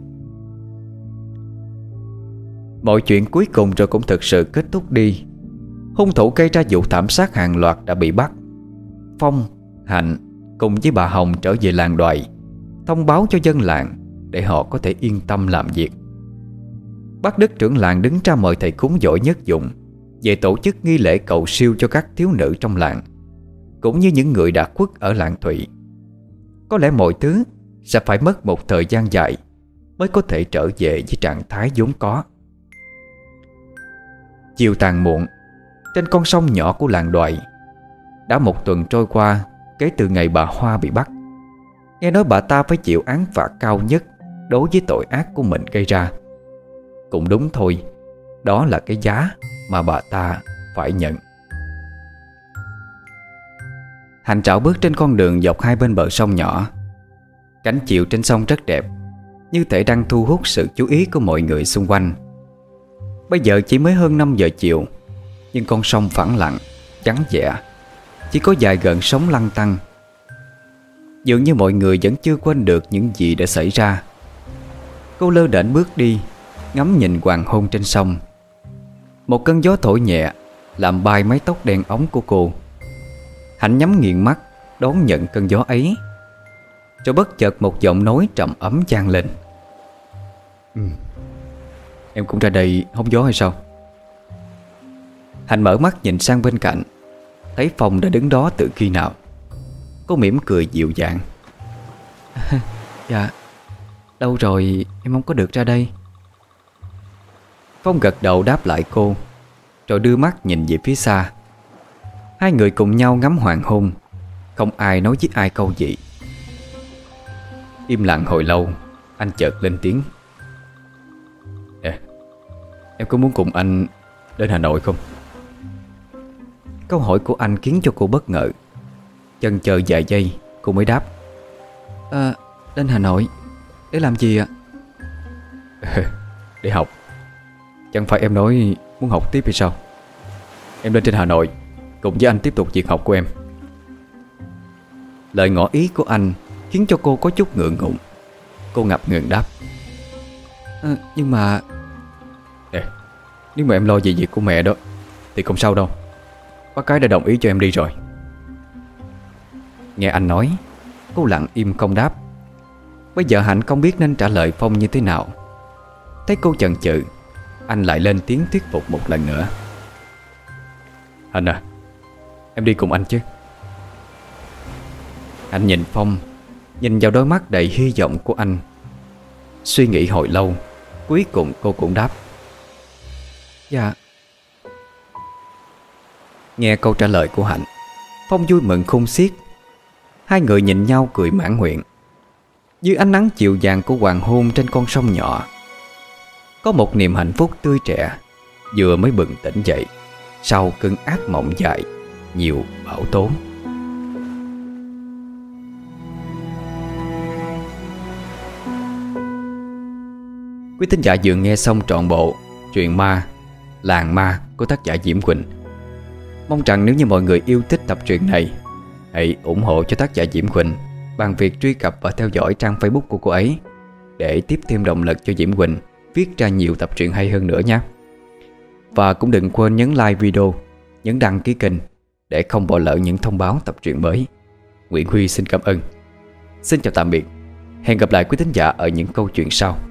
Mọi chuyện cuối cùng rồi cũng thực sự kết thúc đi. Hung thủ gây ra vụ thảm sát hàng loạt đã bị bắt. Phong, Hạnh cùng với bà Hồng trở về làng Đoài, thông báo cho dân làng để họ có thể yên tâm làm việc. Bác Đức trưởng làng đứng ra mời thầy cúng giỏi nhất vùng về tổ chức nghi lễ cầu siêu cho các thiếu nữ trong làng, cũng như những người đã khuất ở làng Thụy. Có lẽ mọi thứ sẽ phải mất một thời gian dài mới có thể trở về với trạng thái vốn có. Chiều tàn muộn, trên con sông nhỏ của làng Đoài, đã một tuần trôi qua kể từ ngày bà Hoa bị bắt. Nghe nói bà ta phải chịu án phạt cao nhất đối với tội ác của mình gây ra. Cũng đúng thôi, đó là cái giá mà bà ta phải nhận. Hạnh trảo bước trên con đường dọc hai bên bờ sông nhỏ. Cảnh chiều trên sông rất đẹp, như thể đang thu hút sự chú ý của mọi người xung quanh. Bây giờ chỉ mới hơn năm giờ chiều, nhưng con sông phẳng lặng, trắng dẻ, chỉ có vài gợn sóng lăn tăn. Dường như mọi người vẫn chưa quên được những gì đã xảy ra. Cô lơ đễnh bước đi, ngắm nhìn hoàng hôn trên sông. Một cơn gió thổi nhẹ làm bay mái tóc đen óng của cô. Hạnh nhắm nghiền mắt đón nhận cơn gió ấy, rồi bất chợt một giọng nói trầm ấm vang lên: ừ, em cũng ra đây hóng gió hay sao? Hạnh mở mắt nhìn sang bên cạnh, thấy Phong đã đứng đó từ khi nào. Cô mỉm cười dịu dàng: Dạ, lâu rồi em không có được ra đây. Phong gật đầu đáp lại cô, rồi đưa mắt nhìn về phía xa. Hai người cùng nhau ngắm hoàng hôn, không ai nói với ai câu gì. Im lặng hồi lâu, Anh chợt lên tiếng: "Nè, em có muốn cùng anh đến Hà Nội không?" Câu hỏi của anh khiến cho cô bất ngờ. Chần chờ vài giây cô mới đáp: À, đến Hà Nội để làm gì ạ? Để học. Chẳng phải em nói muốn học tiếp hay sao? Em lên trên Hà Nội cùng với anh tiếp tục việc học của em. Lời ngỏ ý của anh khiến cho cô có chút ngượng ngùng. Cô ngập ngừng đáp: à, Nhưng mà Nè, nếu mà em lo về việc của mẹ đó thì không sao đâu. Bác cái đã đồng ý cho em đi rồi. Nghe anh nói, cô lặng im không đáp. Bây giờ Hạnh không biết nên trả lời Phong như thế nào. Thấy cô chần chừ, anh lại lên tiếng thuyết phục một lần nữa: "Hạnh à, em đi cùng anh chứ?" Hạnh nhìn Phong, nhìn vào đôi mắt đầy hy vọng của anh. Suy nghĩ hồi lâu, cuối cùng cô cũng đáp: Dạ. Nghe câu trả lời của Hạnh, Phong vui mừng khôn xiết. Hai người nhìn nhau cười mãn nguyện. Dưới ánh nắng dịu dàng của hoàng hôn trên con sông nhỏ, có một niềm hạnh phúc tươi trẻ vừa mới bừng tỉnh dậy sau cơn ác mộng dài nhiều bão tố. Quý thính giả vừa nghe xong trọn bộ truyện ma Làng Ma của tác giả Diễm Quỳnh. Mong rằng nếu như mọi người yêu thích tập truyện này, hãy ủng hộ cho tác giả Diễm Quỳnh bằng việc truy cập và theo dõi trang Facebook của cô ấy, để tiếp thêm động lực cho Diễm Quỳnh viết ra nhiều tập truyện hay hơn nữa nhé. Và cũng đừng quên nhấn like video, nhấn đăng ký kênh để không bỏ lỡ những thông báo tập truyện mới. Nguyễn Huy xin cảm ơn. Xin chào tạm biệt. Hẹn gặp lại quý thính giả ở những câu chuyện sau.